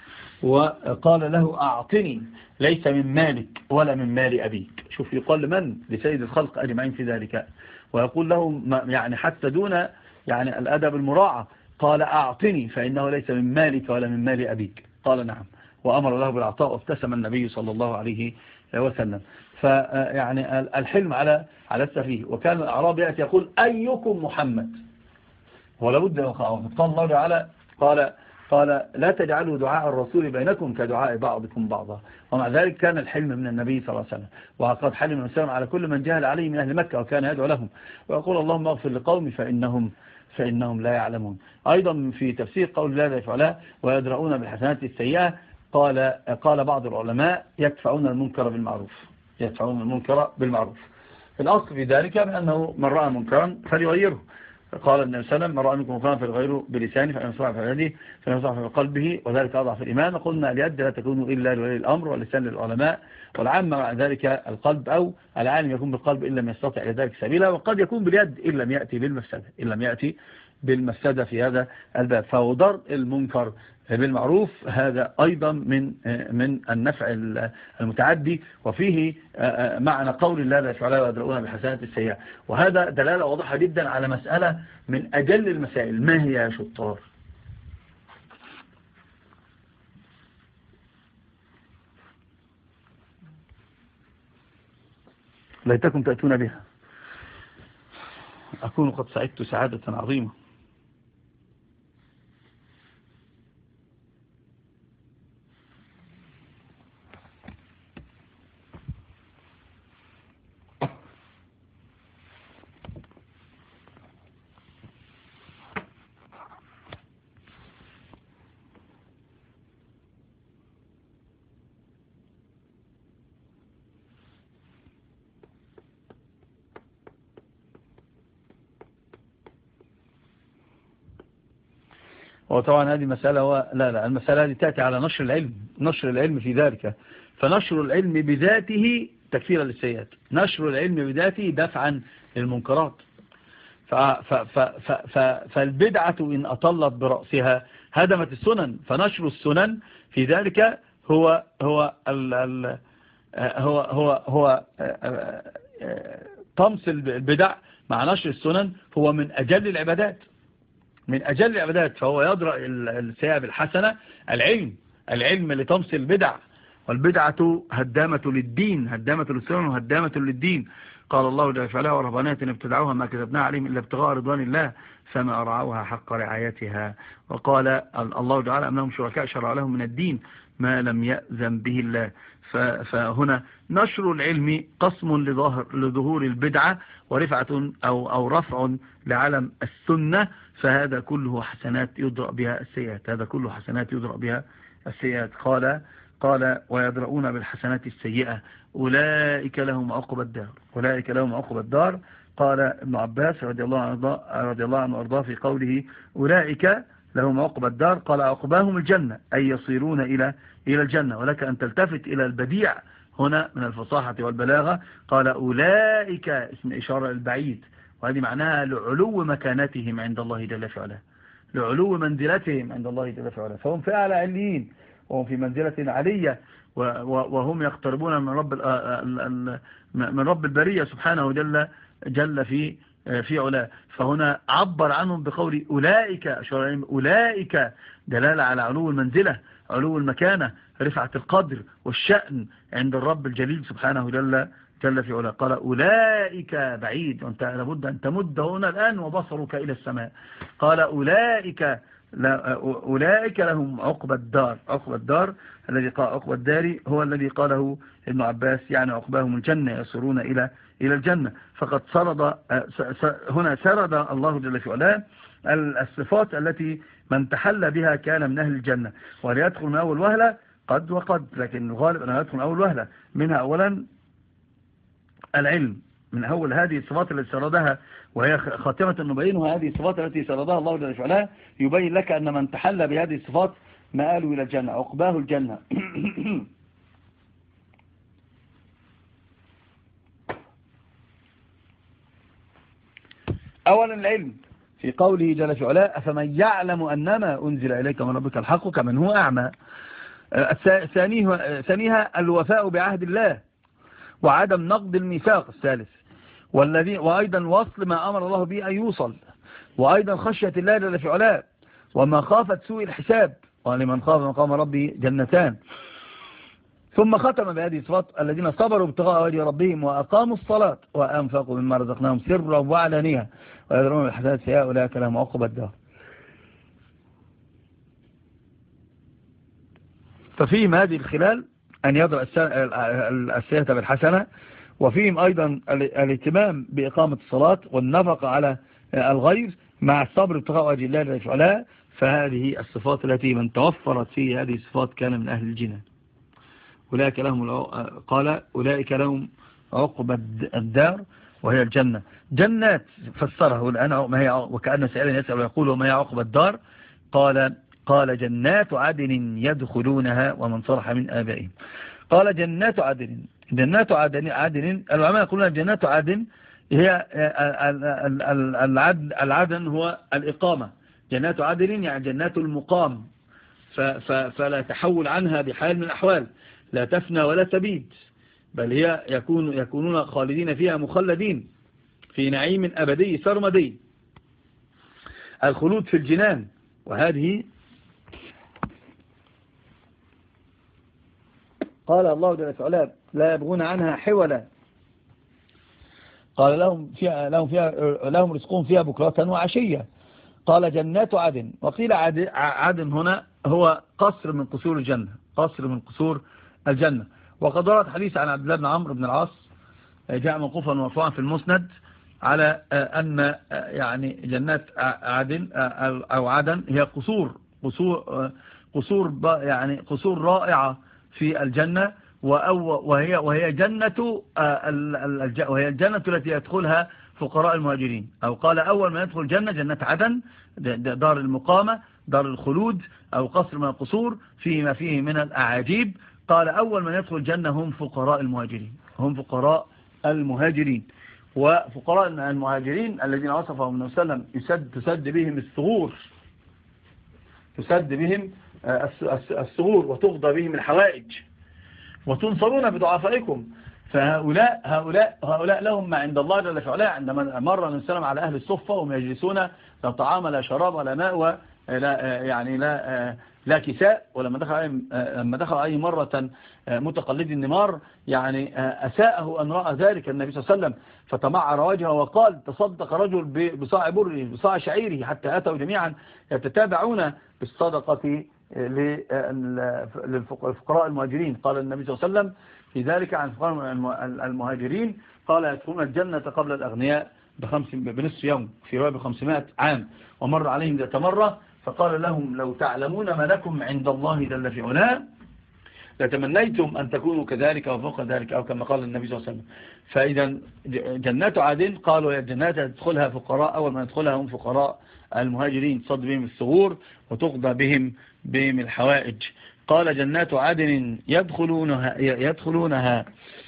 وقال له أعطني ليس من مالك ولا من مال أبيك. شوف يقال لمن؟ لسيد الخلق أجمعين في ذلك. ويقول له يعني حتى دون يعني الأدب المراعى قال أعطني فإنه ليس من مالك ولا من مال أبيك. قال نعم وأمر له بالعطاء وابتسم النبي صلى الله عليه وسلم. فيعني الحلم على على السفيه. وكان الأعرابي يأتي يقول أيكم محمد ولا بد قال الله تعالى قال قال لا تجعلوا دعاء الرسول بينكم كدعاء بعضكم بعضا. ومع ذلك كان الحلم من النبي صلى الله عليه وسلم. وقد حلم النبي صلى الله عليه وسلم على كل من جهل عليه من أهل مكة وكان يدعو لهم ويقول اللهم اغفر لقومي فإنهم فإنهم لا يعلمون. أيضا في تفسير قول الله جل وعلا ويدرؤون بالحسنات السيئة قال قال بعض العلماء يدفعون المنكر بالمعروف يدفعون المنكر بالمعروف. الأصل في ذلك بأنه من رأى منكرا فليغيره. قال النبي صلى الله عليه وسلم من رأى منكم منكرا فليغيره بلسانه فإن صلح في يده فإن صلح في قلبه وذلك أضعف الإيمان. قلنا اليد لا تكون إلا لولي الأمر واللسان للعلماء والعامة مع ذلك القلب أو العالم يكون بالقلب إن لم يستطع إلى ذلك سبيلا وقد يكون باليد إن لم يأتي بالمفسدة إن لم يأتي بالمفسدة في هذا الباب. فودر المنكر بالمعروف هذا أيضا من من النفع المتعدي وفيه معنى قول الله لا يفعلها ويدرؤون بحسنات السيئة. وهذا دلالة واضحة جدا على مسألة من أجل المسائل. ما هي يا شطار؟ ليتكم تأتون بها أكون قد سعدت سعادة عظيمة. وطبعا هذه مسألة هو لا لا المسألة هذه تأتي على نشر العلم نشر العلم في ذلك. فنشر العلم بذاته تكفيرا للسيئات. نشر العلم بذاته دفعا للمنكرات. فالبدعة إن أطلت برأسها هدمت السنن. فنشر السنن في ذلك هو هو ال ال هو هو هو طمس البدع مع نشر السنن هو من أجل العبادات من أجل العبادات. فهو يدرأ السيئة بالحسنة العلم العلم لطمس البدع والبدعة هدامة للدين، هدامة للسنن وهدامة للدين. قال الله جل وعلا ورهبانية ابتدعوها ما كتبناها عليهم إلا ابتغاء رضوان الله فما أرعوها حق رعايتها. وقال الله تعالى أم لهم شركاء شرعوا لهم من الدين ما لم يأذن به الله. فهنا نشر العلم قسم لظهور البدعة ورفعة أو, أو رفع لعلم السنة، فهذا كله حسنات يدرأ بها السيئات، هذا كله حسنات يدرأ بها السيئات. قال قال ويدرؤون بالحسنات السيئة أولئك لهم عقبى الدار، أولئك لهم عقبى الدار. قال ابن عباس رضي الله عنه رضي الله عنه وارضاه في قوله أولئك لهم عقبى الدار، قال عقباهم الجنة أي يصيرون إلى إلى الجنة. ولك أن تلتفت إلى البديع هنا من الفصاحة والبلاغة، قال أولئك اسم إشارة البعيد، وهذه معناها لعلو مكانتهم عند الله جل في علاه، لعلو منزلتهم عند الله جل في علاه، فهم في أعلى عليين وهم في منزلة علية، وهم يقتربون من رب من رب البرية سبحانه جل جل في في علاه. فهنا عبر عنهم بقول أولئك، أولئك دلالة على علو المنزلة، علو المكانة، رفعة القدر والشأن عند الرب الجليل سبحانه جل جل في علاه. قال أولئك بعيد، وانت لابد أن تمد هنا الآن وبصرك إلى السماء. قال أولئك لا أولئك لهم عقبى الدار، عقبى الدار الذي قال عقبى الدار هو الذي قاله ابن عباس، يعني عقباهم الجنة يصيرون إلى إلى الجنة. فقد سرد هنا سرد الله جل في علاه الصفات التي من تحلى بها كان من أهل الجنة، وليدخل من أول وهلة قد وقد، لكن الغالب أنه يدخل من أول وهلة. منها أولا العلم، من أول هذه الصفات التي سردها وهي خاتمة النبيين، وهذه الصفات التي سردها الله جل وعلا يبين لك أن من تحلى بهذه الصفات مآله إلى الجنة، عقباه الجنة. أولا العلم في قوله جل وعلا أفمن يعلم أنما أنزل إليك من ربك الحق كمن هو أعمى. ثانيها الوفاء بعهد الله وعدم نقض الميثاق. الثالث والذي وأيضا وصل ما أمر الله به أن يوصل، وأيضا خشية الله جل في علاه وما خافت سوء الحساب، ولمن خاف مقام ربه جنتان. ثم ختم بهذه الصفات الذين صبروا ابتغاء وجه ربهم وأقاموا الصلاة وأنفقوا مما رزقناهم سرا وعلانية ويدرون بالحسنات السيئة أولئك لهم عقبى الدار. ففيهم هذه الخلال أن يدرأ السيئة بالحسنة، وفيهم أيضا الاهتمام بإقامة الصلاة والنفقة على الغير مع الصبر ابتغاء وجه الله جل في علاه. فهذه الصفات التي من توفرت فيه هذه الصفات كان من أهل الجنة. أولئك لهم قال أولئك لهم عقبى الدار وهي الجنة. جنات فسره الآن ما هي، وكأن سائلا يسأل ويقول وما هي عقبى الدار؟ قال قال جنات عدن يدخلونها ومن صلح من آبائهم. قال جنات عدن، جنات عدن عدن العلماء يقولون جنات عدن هي العدن, العدن هو الإقامة. جنات عدن يعني جنات المقام، فلا تحول عنها بحال من الأحوال، لا تفنى ولا تبيد، بل هي يكون يكونون خالدين فيها مخلدين في نعيم أبدي سرمدي، الخلود في الجنان. وهذه قال الله جل وعلا لا يبغون عنها حولا، قال لهم فيها لهم فيها لهم رزقهم فيها بكرة وعشية. قال جنات عدن، وقيل عدن هنا هو قصر من قصور الجنة، قصر من قصور الجنة. وقد ورد حديث عن عبد الله بن عمرو بن العاص جاء موقوفا ومرفوعا في المسند على أن يعني جنات عدن أو عدن هي قصور قصور قصور يعني قصور رائعة في الجنة، وهي وهي جنة وهي الجنة التي يدخلها فقراء المهاجرين. أو قال أول ما يدخل جنة جنة عدن، دار المقامة، دار الخلود، أو قصر من القصور فيما فيه من الأعاجيب. قال أول من يدخل الجنة هم فقراء المهاجرين، هم فقراء المهاجرين. وفقراء المهاجرين الذين وصفهم النبي صلى الله عليه وسلم يسد تسد بهم الثغور، تسد بهم الثغور وتغضى بهم الحوائج وتنصرون بضعفائكم. فهؤلاء هؤلاء هؤلاء لهم ما عند الله جل وعلا. عندما مر النبي صلى الله عليه وسلم على أهل الصفة وهم يجلسون لا طعام لا شراب ولا ماء لا يعني لا لا كساء. ولما دخل لما دخل عليه مرة متقلد النمار يعني أساءه أن رأى ذلك النبي صلى الله عليه وسلم، فتمعر وجهه وقال تصدق رجل بصاع بره بصاع شعيره، حتى أتوا جميعا يتتابعون بالصدقة للفقراء المهاجرين. قال النبي صلى الله عليه وسلم في ذلك عن فقراء المهاجرين قال يدخلون الجنة قبل الأغنياء بخمس بنصف يوم، في رواية بخمسمائة عام. ومر عليهم ذات مرة فقال لهم لو تعلمون ما لكم عند الله جل في علاه لتمنيتم أن تكونوا كذلك وفوق ذلك، أو كما قال النبي صلى الله عليه وسلم. فإذا جنات عدن قالوا يا جنات تدخلها فقراء، أول ما يدخلها هم فقراء المهاجرين تصد بهم الثغور وتقضى بهم بهم الحوائج. قال جنات عدن يدخلونها, يدخلونها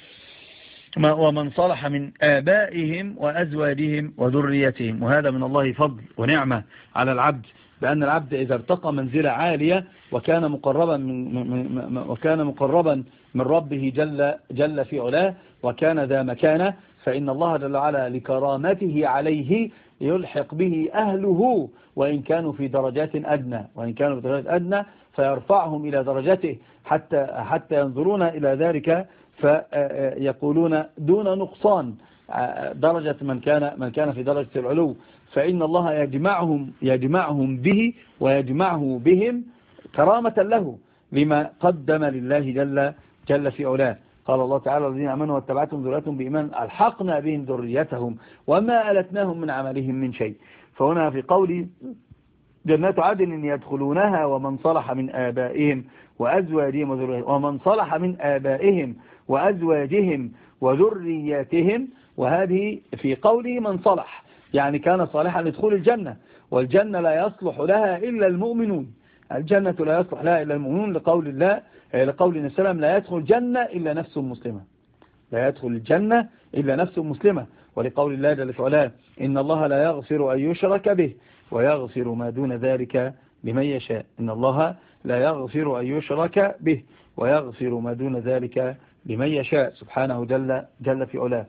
ومن صلح من آبائهم وأزواجهم وذريتهم. وهذا من الله فضل ونعمة على العبد، بأن العبد إذا ارتقى منزلة عالية وكان مقربا من وكان مقربا من ربه جل جل في علاه وكان ذا مكانة، فإن الله جل وعلا لكرامته عليه يلحق به أهله وإن كانوا في درجات أدنى وإن كانوا في درجات أدنى فيرفعهم إلى درجته حتى حتى ينظرون إلى ذلك فيقولون دون نقصان درجة من كان من كان في درجة العلو. فإن الله يجمعهم يجمعهم به ويجمعه بهم كرامة له لما قدم لله جل جل في علاه. قال الله تعالى الذين آمنوا واتبعتهم ذريتهم بإيمان ألحقنا بهم ذريتهم وما ألتناهم من عملهم من شيء. فهنا في قول جنات عدن يدخلونها ومن صلح من آبائهم وأزواجهم وذريتهم ومن صلح من آبائهم وأزواجهم وذرياتهم، وهذه في قوله من صلح يعني كان صالحا لدخول الجنة، والجنة لا يصلح لها إلا المؤمنون، الجنة لا يصلح لها إلا المؤمنون لقول الله لقول النبي صلى الله عليه وسلم لا يدخل الجنة إلا نفس مسلمة، لا يدخل الجنة إلا نفس مسلمة. ولقول الله جل في علاه إن الله لا يغفر أن يشرك به ويغفر ما دون ذلك لمن يشاء. إن الله لا يغفر أن يشرك به ويغفر ما دون ذلك لمن يشاء سبحانه جل جل في علاه.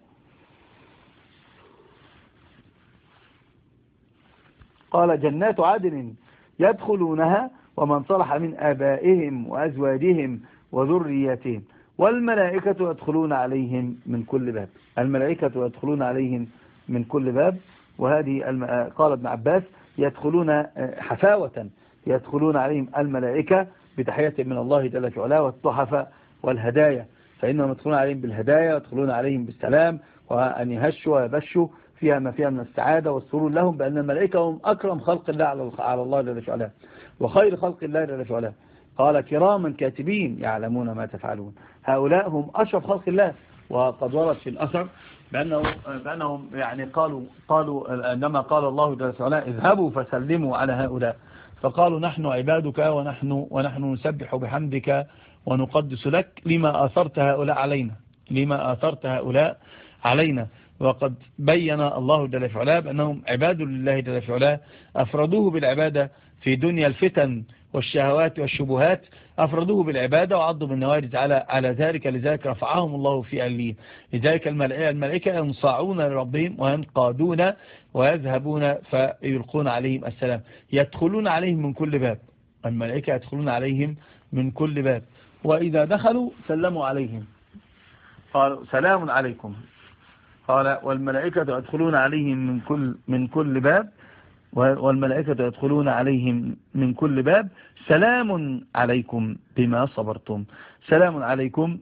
قال جنات عدن يدخلونها ومن صلح من آبائهم وأزواجهم وذرياتهم والملائكة يدخلون عليهم من كل باب. الملائكة يدخلون عليهم من كل باب. وهذه قال ابن عباس يدخلون حفاوة، يدخلون عليهم الملائكة بتحية من الله جل في علاه والتحف والهدايا، فإنهم يدخلون عليهم بالهدايا ويدخلون عليهم بالسلام وأن يهشوا ويبشوا فيها ما فيها من السعادة والسرور لهم، بأن الملائكة هم أكرم خلق الله على الله جل في علاه وخير خلق الله جل في علاه. قال كراما كاتبين يعلمون ما تفعلون. هؤلاء هم أشرف خلق الله. وقد ورد في الأثر بأنه بأنهم يعني قالوا قالوا عندما قال الله جل في علاه اذهبوا فسلموا على هؤلاء، فقالوا نحن عبادك ونحن ونحن نسبح بحمدك ونقدس لك لما آثرت هؤلاء علينا لما آثرت هؤلاء علينا. وقد بين الله جل في علاه بأنهم عباد لله جل في علاه أفردوه بالعبادة في دنيا الفتن والشهوات والشبهات، أفردوه بالعبادة وعضوا بالنوارد على على ذلك، لذلك رفعهم الله في ألين. لذلك الملائكة, الملائكة ينصاعون لربهم وينقادون ويذهبون فيلقون عليهم السلام، يدخلون عليهم من كل باب. الملائكة يدخلون عليهم من كل باب، وإذا دخلوا سلموا عليهم قالوا سلام عليكم. قال والملائكة يدخلون عليهم من كل من كل باب والملائكة يدخلون عليهم من كل باب سلام عليكم بما صبرتم. سلام عليكم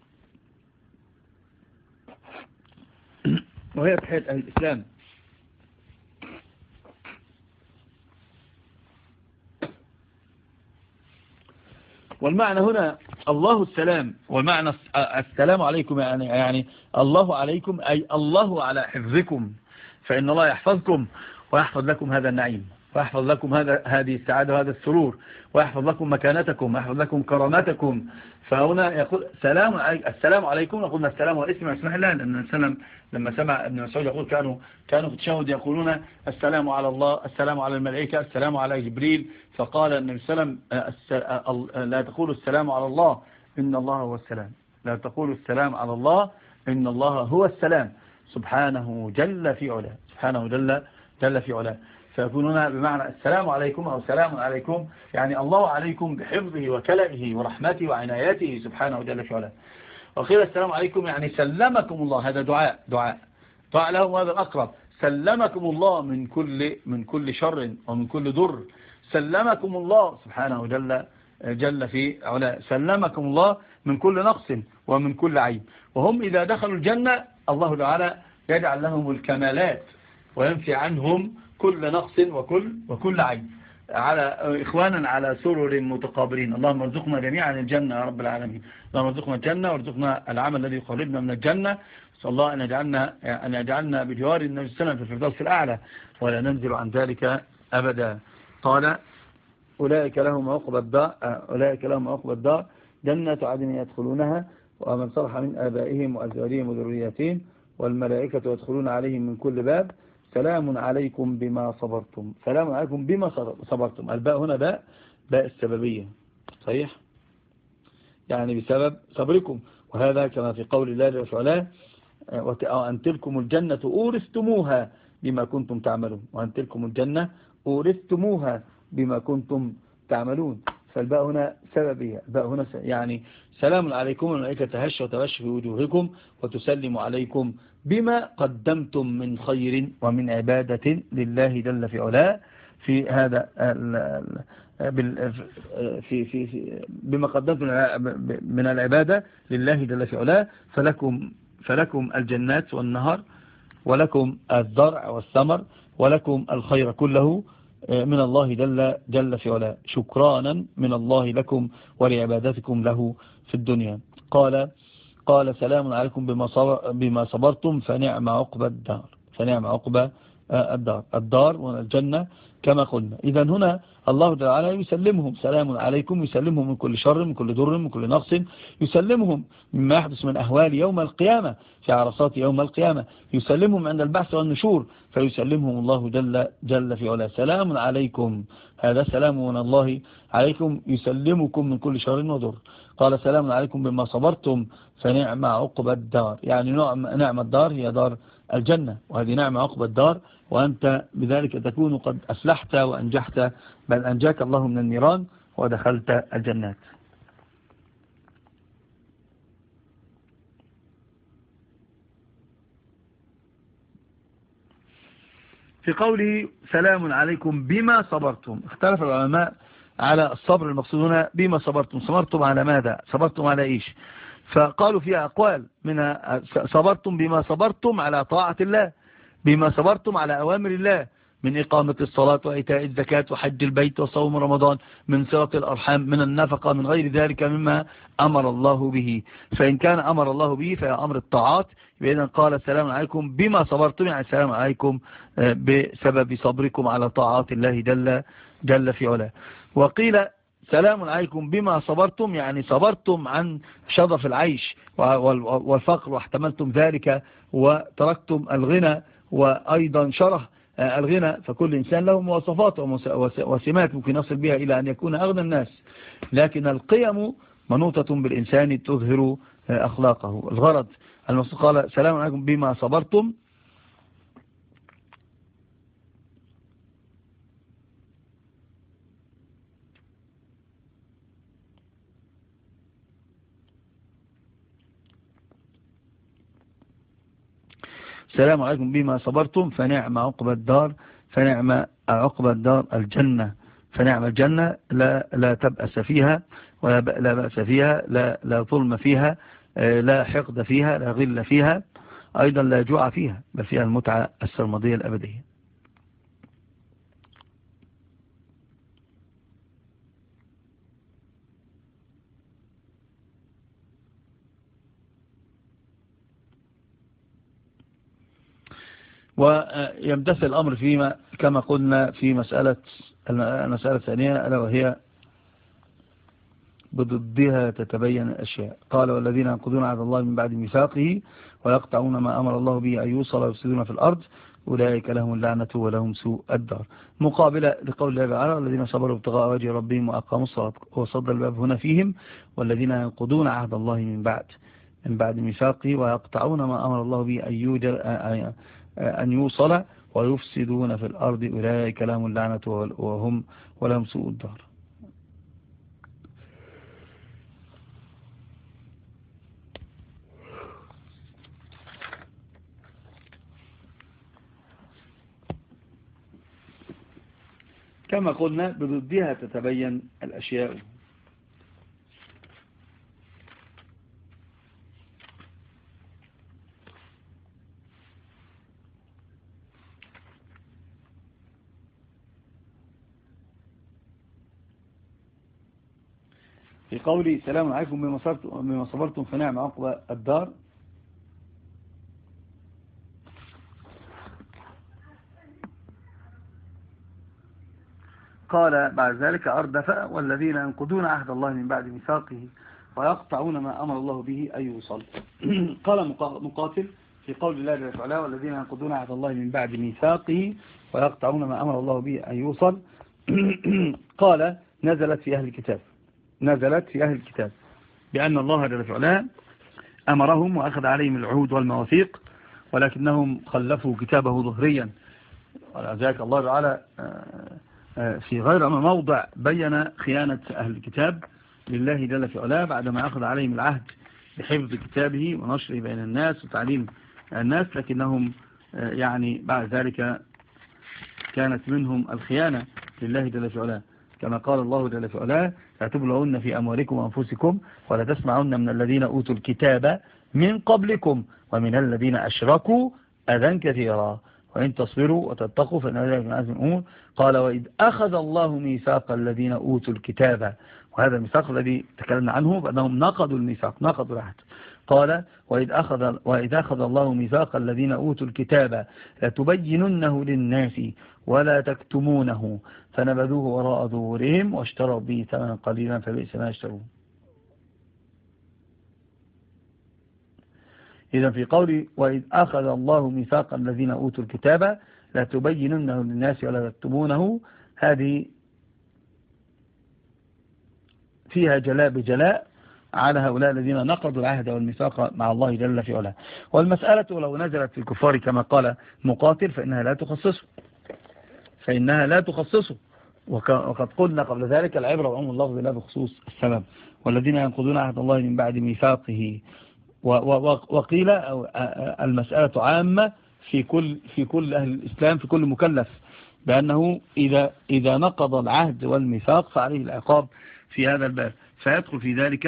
وهي تحية أهل الإسلام. والمعنى هنا الله السلام، والمعنى السلام عليكم يعني, يعني الله عليكم أي الله على حفظكم، فإن الله يحفظكم ويحفظ لكم هذا النعيم ويحفظ لكم هذا هذه السعادة وهذا السرور ويحفظ لكم مكانتكم ويحفظ لكم كرامتكم. فهنا يقول سلام عليكم السلام عليكم. نقولنا السلام والاسم اسمح الله، لأن السلام لما سمع ابن مسعود يقول كانوا كانوا في التشهد يقولون السلام على الله السلام على الملائكة السلام على جبريل، فقال النبي صلى الله عليه وسلم لا تقولوا السلام على الله إن الله هو السلام، لا تقولوا السلام على الله إن الله هو السلام سبحانه جل في علاه سبحانه جل جل في علاه. فيكون هنا بمعنى السلام عليكم أو سلام عليكم، يعني الله عليكم بحفظه وكلمه ورحمته وعنايته سبحانه وجل في علاه. وقيل السلام عليكم يعني سلمكم الله، هذا دعاء دعاء دعاء لهم، هذا الأقرب. سلمكم الله من كل من كل شر ومن كل ضر، سلمكم الله سبحانه وجل جل في علاه، سلمكم الله من كل نقص ومن كل عيب. وهم إذا دخلوا الجنة الله تعالى يجعل لهم الكمالات وينفي عنهم كل نقص وكل وكل عيب، على إخوانا على سرر متقابلين. اللهم ارزقنا جميعا الجنة يا رب العالمين، اللهم ارزقنا الجنة وارزقنا العمل الذي يقربنا من الجنة. صلى الله أن يجعلنا أن يجعلنا بجوار النبي صلى الله عليه وسلم في الفردوس الأعلى ولا ننزل عن ذلك أبدا. قال أولئك لهم عقبى الدار أولئك لهم عقبى الدار جنة عدن يدخلونها ومن صلح من آبائهم وأزواجهم وذرياتهم والملائكة يدخلون عليهم من كل باب سلام عليكم بما صبرتم. سلام عليكم بما صبرتم. الباء هنا باء باء السببية، صحيح، يعني بسبب صبركم. وهذا كما في قول الله جل وعلا وأن تلكم الجنة أورثتموها بما كنتم تعملون، وأن تلكم الجنة أورثتموها بما كنتم تعملون. فالباء هنا سببية، الباء هنا يعني سلام عليكم الملائكة تهش وتبش في وجوهكم وتسلم عليكم بما قدمتم من خير ومن عبادة لله جل في علاه في هذا في في بما قدمتم من العبادة لله جل في علاه. فلكم فلكم الجنات والنهر ولكم الزرع والثمر ولكم الخير كله من الله جل جل في علاه، شكرانا من الله لكم ولعبادتكم له في الدنيا. قال قال سلام عليكم بما صبر بما صبرتم فنعم عقبى الدار فنعم عقبى الدار الدار والجنة كما قلنا. إذا هنا الله تعالى يسلمهم سلام عليكم، يسلمهم من كل شر من كل ضر من كل نقص، يسلمهم مما يحدث من أهوال يوم القيامة في عرصات يوم القيامة، يسلمهم عند البحث والنشور فيسلمهم الله جل جل في علاه. سلام عليكم، هذا سلام من الله عليكم يسلمكم من كل شر وضر. قال سلام عليكم بما صبرتم فنعم عقبى الدار، يعني نعم الدار هي دار الجنة، وهذه نعمة عقبى الدار، وأنت بذلك تكون قد أفلحت وأنجحت، بل أنجاك الله من النيران ودخلت الجنات. في قوله سلام عليكم بما صبرتم، اختلف العلماء على الصبر المقصود هنا بما صبرتم. صبرتم على ماذا؟ صبرتم على إيش؟ فقالوا فيها أقوال منها صبرتم بما صبرتم على طاعة الله، بما صبرتم على أوامر الله من إقامة الصلاة وإيتاء الزكاة وحج البيت وصوم رمضان، من صلة الأرحام، من النفقة، من غير ذلك مما أمر الله به. فإن كان أمر الله به فهي أمر الطاعات. إذن قال السلام عليكم بما صبرتم، يعني السلام عليكم بسبب صبركم على طاعات الله جل جل في علاه. وقيل سلام عليكم بما صبرتم، يعني صبرتم عن شظف العيش والفقر واحتملتم ذلك وتركتم الغنى وأيضا شره الغنى. فكل إنسان له مواصفات وسمات ممكن يصل بها إلى أن يكون أغنى الناس، لكن القيم منوطة بالإنسان تظهر أخلاقه. الغرض المقصود قال سلام عليكم بما صبرتم السلام عليكم بما صبرتم فنعم عقبى الدار فنعم عقبى الدار الجنة. فنعم الجنة لا لا تبأس فيها ولا لا بأس فيها، لا لا ظلم فيها، لا حقد فيها، لا غل فيها، أيضا لا جوع فيها، بل فيها المتعة السرمدية الأبدية. ويمتثل الأمر فيما كما قلنا في مسألة المسألة الثانية ألا وهي بضدها تتبين الأشياء. قال والذين ينقضون عهد الله من بعد ميثاقه ويقطعون ما أمر الله به أن يوصل ويفسدون في الأرض أولئك لهم اللعنة ولهم سوء الدار. مقابلة لقول الله تعالى الذين صبروا ابتغاء وجه ربهم وأقاموا الصلاة، وصد الباب هنا فيهم والذين ينقضون عهد الله من بعد من بعد ميثاقه ويقطعون ما أمر الله به أن يوجد أن يوصل ويفسدون في الأرض أولئك لهم اللعنة وهم ولهم سوء الدار. كما قلنا بضدها تتبين الأشياء. في قولي سلام عليكم بما صبرتم فنعم عقبى الدار، قال بعد ذلك أردف والذين ينقضون عهد الله من بعد ميثاقه ويقطعون ما أمر الله به أن يوصل. قال مقاتل في قول الله جل وعلا والذين ينقضون عهد الله من بعد ميثاقه ويقطعون ما أمر الله به أن يوصل، قال نزلت في أهل الكتاب نزلت في أهل الكتاب بأن الله جل وعلا أمرهم وأخذ عليهم العهود والمواثيق ولكنهم خلفوا كتابه ظهريا. ولذلك الله تعالى في غير موضع بين خيانة أهل الكتاب لله جل وعلا بعدما أخذ عليهم العهد بحفظ كتابه ونشره بين الناس وتعليم الناس، لكنهم يعني بعد ذلك كانت منهم الخيانة لله جل وعلا، كما قال الله جل وعلا لا تبلغن في أموالكم وأنفسكم ولا تسمعن من الذين أوتوا الكتاب من قبلكم ومن الذين أشركوا أذى كثيرا وإن تصبروا وتتقوا فإن ذلك من عزم الأمور. قال وإذ أخذ الله ميثاق الذين أوتوا الكتاب، وهذا الميثاق الذي تكلمنا عنه بأنهم نقضوا الميثاق نقضوا العهد. قال وإذ أخذ, وإذ أخذ الله ميثاق الذين أوتوا الكتاب لتبيننه للناس ولا تكتمونه فنبذوه وراء ظهورهم واشتروا به ثمنا قليلا فبئس ما يشترون. إذا في قولي وإذ أخذ الله ميثاق الذين أوتوا الكتاب لتبيننه للناس ولا تكتمونه، هذه فيها جلاء بجلاء على هؤلاء الذين نقضوا العهد والميثاق مع الله جل في علاه. والمسألة لو نزلت في الكفار كما قال مقاتل فإنها لا تخصصه فإنها لا تخصصه وقد قلنا قبل ذلك العبرة بعموم اللفظ لا بخصوص السبب. والذين ينقضون عهد الله من بعد ميثاقه، وقيل المسألة عامة في كل في كل أهل الإسلام في كل مكلف، بأنه إذا إذا نقض العهد والميثاق فعليه العقاب في هذا الباب، فيدخل في ذلك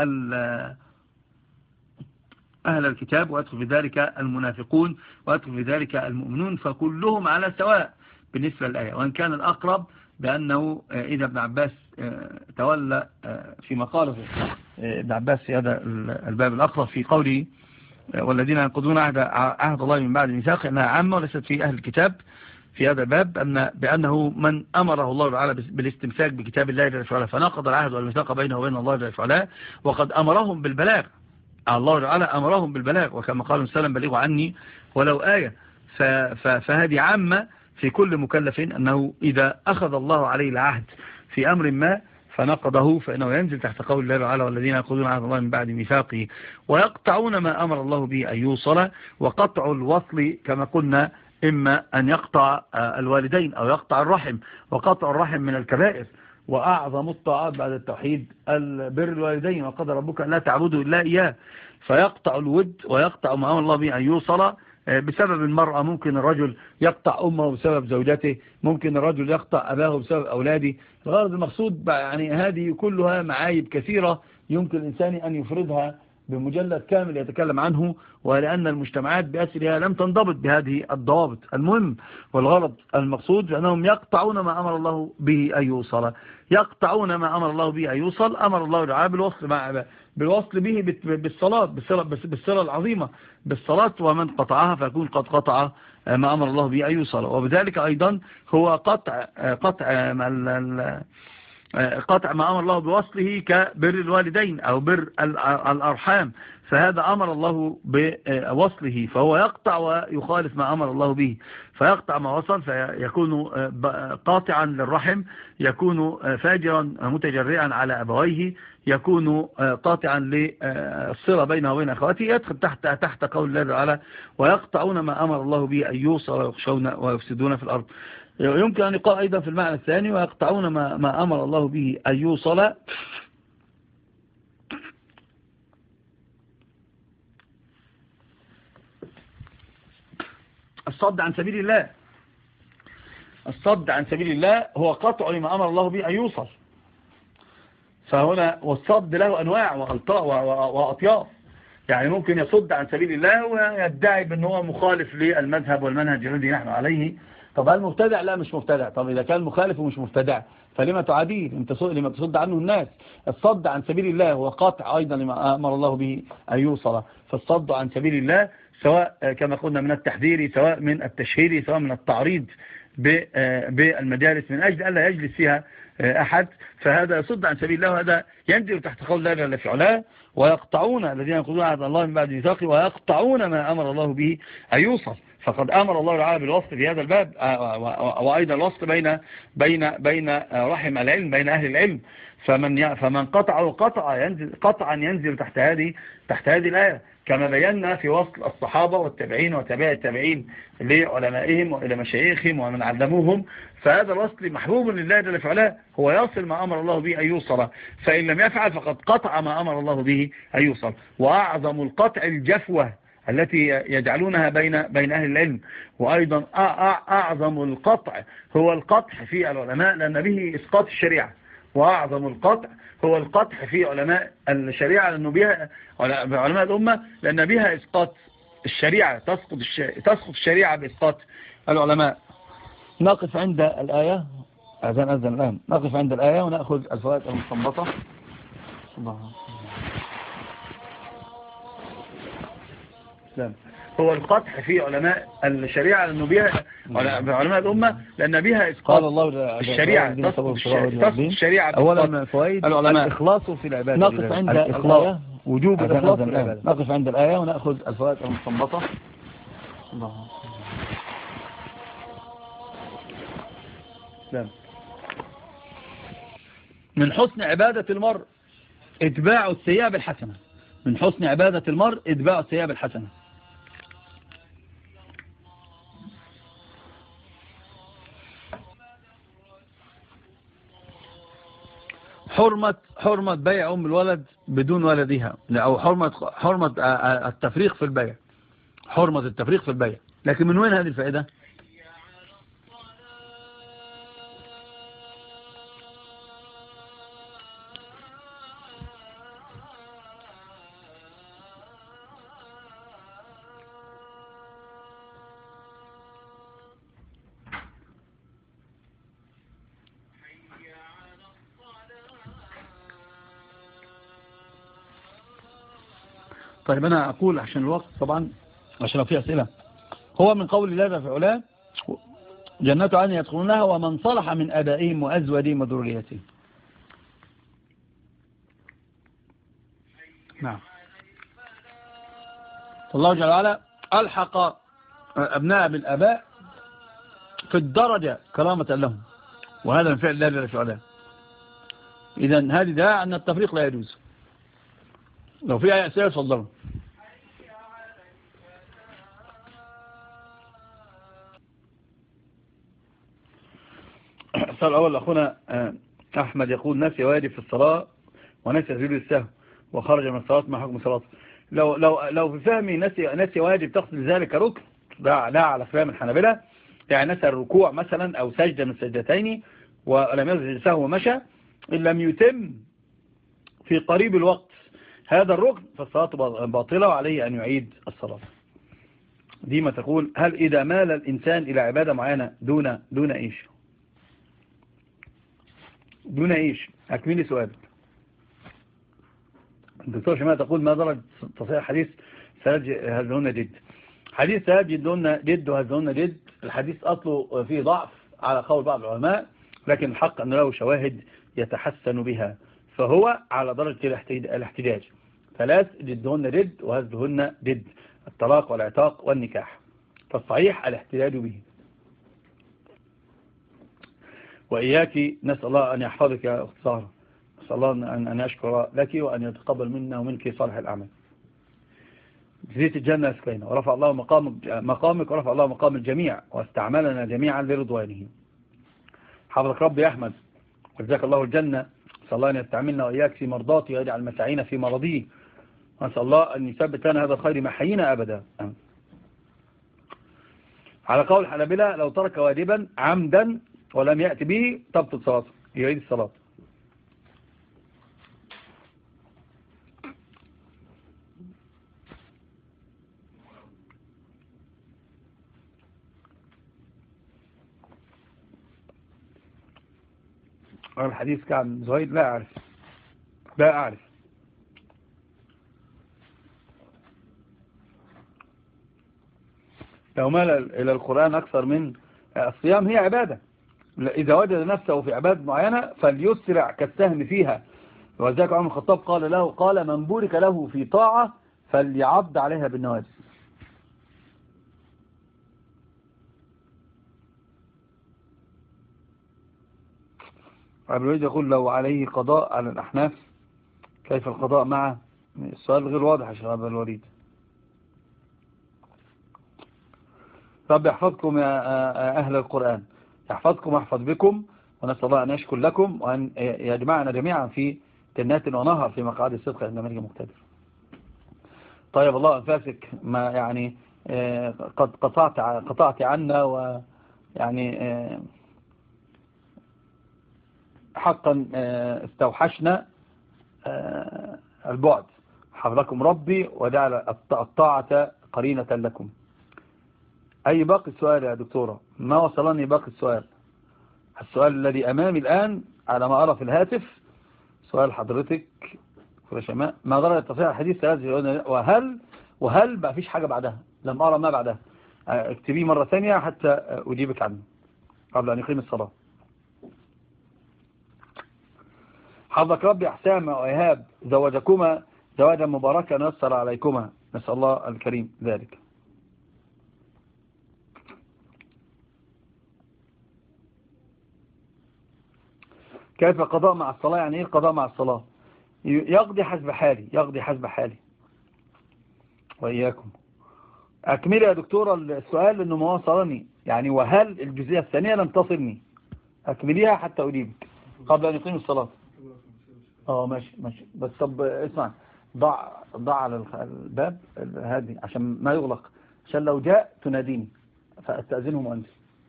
أهل الكتاب ويدخل في ذلك المنافقون ويدخل في ذلك المؤمنون، فكلهم على سواء بالنسبة للآية. وإن كان الأقرب بأنه إذا ابن عباس تولى في مقاله ابن عباس في هذا الباب الأقرب في قوله والذين ينقضون عهد, عهد الله من بعد ميثاقه إنها عامة وليست في أهل الكتاب في هذا الباب، أن بأنه من أمره الله تعالى بالاستمساك بكتاب الله جل وعلا فنقض العهد والميثاق بينه وبين الله جل وعلا وقد أمرهم بالبلاغ. الله تعالى أمرهم بالبلاغ وكما قال سلم بلغوا عني ولو آية. فهذه عامة في كل مكلف أنه إذا أخذ الله عليه العهد في أمر ما فنقضه فإنه ينزل تحت قول الله تعالى والذين يأخذون عهد الله من بعد ميثاقه ويقطعون ما أمر الله به أن يوصل. وقطع الوصل كما قلنا إما أن يقطع الوالدين أو يقطع الرحم، وقطع الرحم من الكبائر، وأعظم الطاعات بعد التوحيد البر الوالدين وقضى ربك لا تعبدوا إلا إياه. فيقطع الود ويقطع ما أمر الله به أن يوصل بسبب المرأة. ممكن الرجل يقطع أمه بسبب زوجته، ممكن الرجل يقطع أباه بسبب أولاده. الغرض المقصود يعني هذه كلها معايب كثيرة يمكن الإنسان أن يفردها بمجلد كامل يتكلم عنه، ولأن المجتمعات بأسرها لم تنضبط بهذه الضوابط. المهم والغرض المقصود بأنهم يقطعون ما أمر الله به أن يوصل، يقطعون ما أمر الله به أن يوصل. أمر الله تعالى بالوصل مع بالوصل به بالصلاة بالصلاة, بالصلاة العظيمة بالصلاة، ومن قطعها فيكون قد قطع ما أمر الله به أن يوصل. وبذلك أيضا هو قطع قطع قطع ما أمر الله بوصله كبر الوالدين أو بر الأرحام، فهذا أمر الله بوصله، فهو يقطع ويخالف ما أمر الله به، فيقطع ما وصل فيكون قاطعا للرحم، يكون فاجرا متجرعا على أبويه، يكون قاطعا للصلة بينه وبين أخواته، يدخل تحت تحت قول الله تعالى ويقطعون ما أمر الله به أن يوصل ويخشون ويفسدون في الأرض. يمكن أن يقال أيضا في المعنى الثاني ويقطعون ما, ما أمر الله به أن يوصل الصد عن سبيل الله. الصد عن سبيل الله هو قطع لما أمر الله به أن يوصل، فهنا والصد له أنواع وأطياف، يعني ممكن يصد عن سبيل الله ويدعي بأنه هو مخالف للمذهب والمنهج الذي نحن عليه. طب هل مبتدع؟ لا مش مبتدع. طب إذا كان مخالف ومش مبتدع فلما تعاديه؟ لما تصد عنه الناس. الصد عن سبيل الله هو قطع أيضا لما أمر الله به أن يوصل، فالصد عن سبيل الله سواء كما قلنا من التحذير، سواء من التشهير، سواء من التعريض بالمجالس من أجل ألا يجلس فيها أحد، فهذا يصد عن سبيل الله، وهذا ينزل تحت قول الله جل في علاه ويقطعون الذين ينقضون عهد الله من بعد ميثاقه ويقطعون ما أمر الله به أن يوصل. فقد أمر الله تعالى بالوصف في هذا الباب، وأيضا الوصف بين بين بين رحم العلم، بين أهل العلم، فمن فمن قطعه قطع ينزل قطعا ينزل تحت هذه تحت هذه الآية، كما بينا في وصل الصحابة والتابعين وتابع التابعين لعلمائهم وإلى مشايخهم ومن علموهم. فهذا الوصل محبوب لله جل وعلا، هو يصل ما أمر الله به أن يوصل، فإن لم يفعل فقد قطع ما أمر الله به أن يوصل. وأعظم القطع الجفوة التي يجعلونها بين بين أهل العلم، وأيضا أعظم القطع هو القطع في العلماء لأن به إسقاط الشريعة، وأعظم القطع هو القطع في علماء الشريعة لأنه بها علماء الأمة لأن بها إسقاط الشريعة، تسقط تسقط الشريعة بإسقاط العلماء. نقف عند الآية، أذن أذن الآن، نقف عند الآية ونأخذ الفوائد المستنبطة. هو القطع في علماء الشريعة لأنه بها علماء الأمة لأن بها إسقاط الشريعة، تسقط الشريعة أولا فوائد العلماء. الإخلاص في العبادة. نقف عند الآية، وجوب الإخلاص في العبادة. نقف عند الآية ونأخذ الفوائد المستنبطة. من حسن عبادة المرء اتباع السيئة بالحسنة. من حسن عبادة المرء اتباع السيئة بالحسنة. حرمة حرمة بيع أم الولد بدون ولدها، أو حرمة حرمة التفريق في البيع، حرمة التفريق في البيع. لكن من وين هذه الفائدة؟ طيب أنا أقول عشان الوقت طبعا، عشان لو في أسئلة، هو من قول الله جل في علاه جنات عدن يدخلونها ومن صلح من آبائهم وأزواجهم وذريتهم. نعم. الله جل وعلا ألحق أبناء بالآباء في الدرجة كرامة لهم، وهذا من فعل الله جل في علاه. إذن هذه دعاء أن التفريق لا يجوز. لو في أي أسئلة تفضلوا. السؤال الأول أخونا أحمد يقول نسي واجب في الصلاة ونسي سجود السهو وخرج من الصلاة ما حكم صلاته. لو لو لو في فهمي نسي نسي واجب تقصد ذلك ركن، ده لا على فهم الحنابلة، يعني نسي الركوع مثلا أو سجدة من السجدتين ولم يسجد سهو ومشى، إن لم يتم في قريب الوقت هذا الركن فالصلاة باطلة وعليه أن يعيد الصلاة. ديما تقول هل إذا مال الإنسان إلى عبادة معينة دون دون إيش دون إيش أكملي سؤالك. الدكتور شمال تقول ما درجة تصحيح حديث هزهن جد. حديث هزهن جد وهزهن جد الحديث أصله فيه ضعف على قول بعض العلماء، لكن الحق أنه له شواهد يتحسن بها، فهو على درجة الاحتجاج. ثلاث جدهن رد وهزهن رد: الطلاق والعتاق والنكاح. فالصحيح الاحتجاج به. وإياك نسأل الله أن يحفظك يا أخت سارة، نسأل الله أن أن يشكر لك وأن يتقبل منا ومنك صالح الأعمال. جزيت الجنة سكينة، ورفع الله مقامك, مقامك ورفع الله مقام الجميع، واستعملنا جميعا لرضوانه. حفظك ربي يا أحمد، وجزاك الله الجنة. نسأل الله أن يستعملنا وإياك في مرضاتي ويجعل مساعينا في مرضيه، ونسأل الله أن يثبت لنا هذا الخير ما حيينا أبدا. على قول الحنابلة لو ترك واجبا عمدا ولم يأتي به تبطل صلاته، يعيد الصلاة. الحديث كان زهيد لا أعرف لا أعرف لو مال إلى القرآن أكثر من الصيام هي عبادة، إذا وجد نفسه في عبادة معينة فليسرع كالسهم فيها. وذلك عمر الخطاب قال له قال من بورك له في طاعة فليعض عليها بالنواجذ. عبد الوليد يقول لو عليه قضاء على الأحناف كيف القضاء معه؟ السؤال غير واضح يا شيخ عبد الوليد. رب يحفظكم يا أهل القرآن، يحفظكم ويحفظ بكم، ونسأل الله أن يشكر لكم وأن يجمعنا جميعا في جنات ونهر في مقعد الصدق عند ملك مقتدر. طيب الله أنفاسك، ما يعني قد قطعت قطعت عنا، ويعني حقا استوحشنا البعد. حفظكم ربي وجعل الطاعة قرينة لكم. أي باقي السؤال يا دكتورة؟ ما وصلني باقي السؤال. السؤال الذي أمامي الآن على ما أرى في الهاتف سؤال حضرتك كل شماء: ما ضرر تصحيح الحديث وهل وهل بقى فيش حاجة بعدها؟ لم أرى ما بعدها. اكتبيه مرة ثانية حتى أجيبك عنه قبل أن يقيم الصلاة. حفظك ربي أحسام وإيهاب، زوجكما زواجا مباركا نصر عليكما، نسأل الله الكريم ذلك. كيف قضاء مع الصلاة؟ يعني ايه القضاء مع الصلاة؟ يقضي حسب حالي، يقضي حسب حالي. وإياكم. أكمل يا دكتورة السؤال لأنه ما وصلني، يعني وهل الجزئية الثانية لم تصلني، أكمليها حتى أجيبك قبل أن يقيم الصلاة. اه ماشي ماشي. بس طب اسمع، ضع ضع على الباب هذه عشان ما يغلق، عشان لو جاء تناديني فأستأذنهم أنت.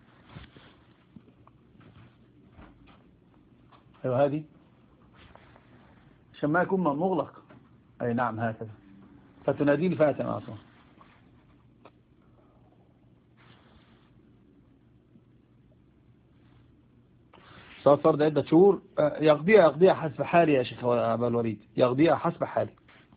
ايوه هذه عشان ما يكون مغلق. اي نعم هكذا، فتناديني فاتن اصلا. صار فرض عدة شهور يقضيها يقضيها حسب حالي يا شيخ أبا الوليد، يقضيها حسب حالي.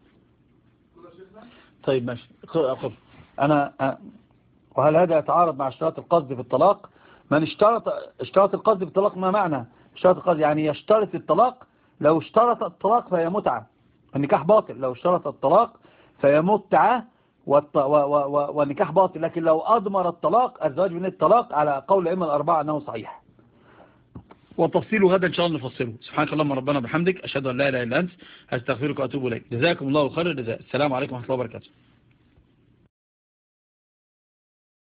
طيب ماشي. أخذ أنا. وهل هذا يتعارض مع اشتراط القصد في الطلاق؟ من اشترط اشتراط القصد في الطلاق ما معنى اشتراط القصد؟ يعني يشترط الطلاق. لو اشترط الطلاق فهي متعة، النكاح باطل. لو اشترط الطلاق فهي متعة والنكاح باطل. لكن لو أضمر الطلاق الزواج من الطلاق على قول الأئمة الأربعة أنه صحيح، وتفصيله غدا إن شاء الله نفصله. سبحانك اللهم ربنا بحمدك، أشهد أن لا إله إلا أنت، أستغفرك وأتوب إليك. جزاكم الله خير الجزاء. السلام عليكم ورحمة الله وبركاته.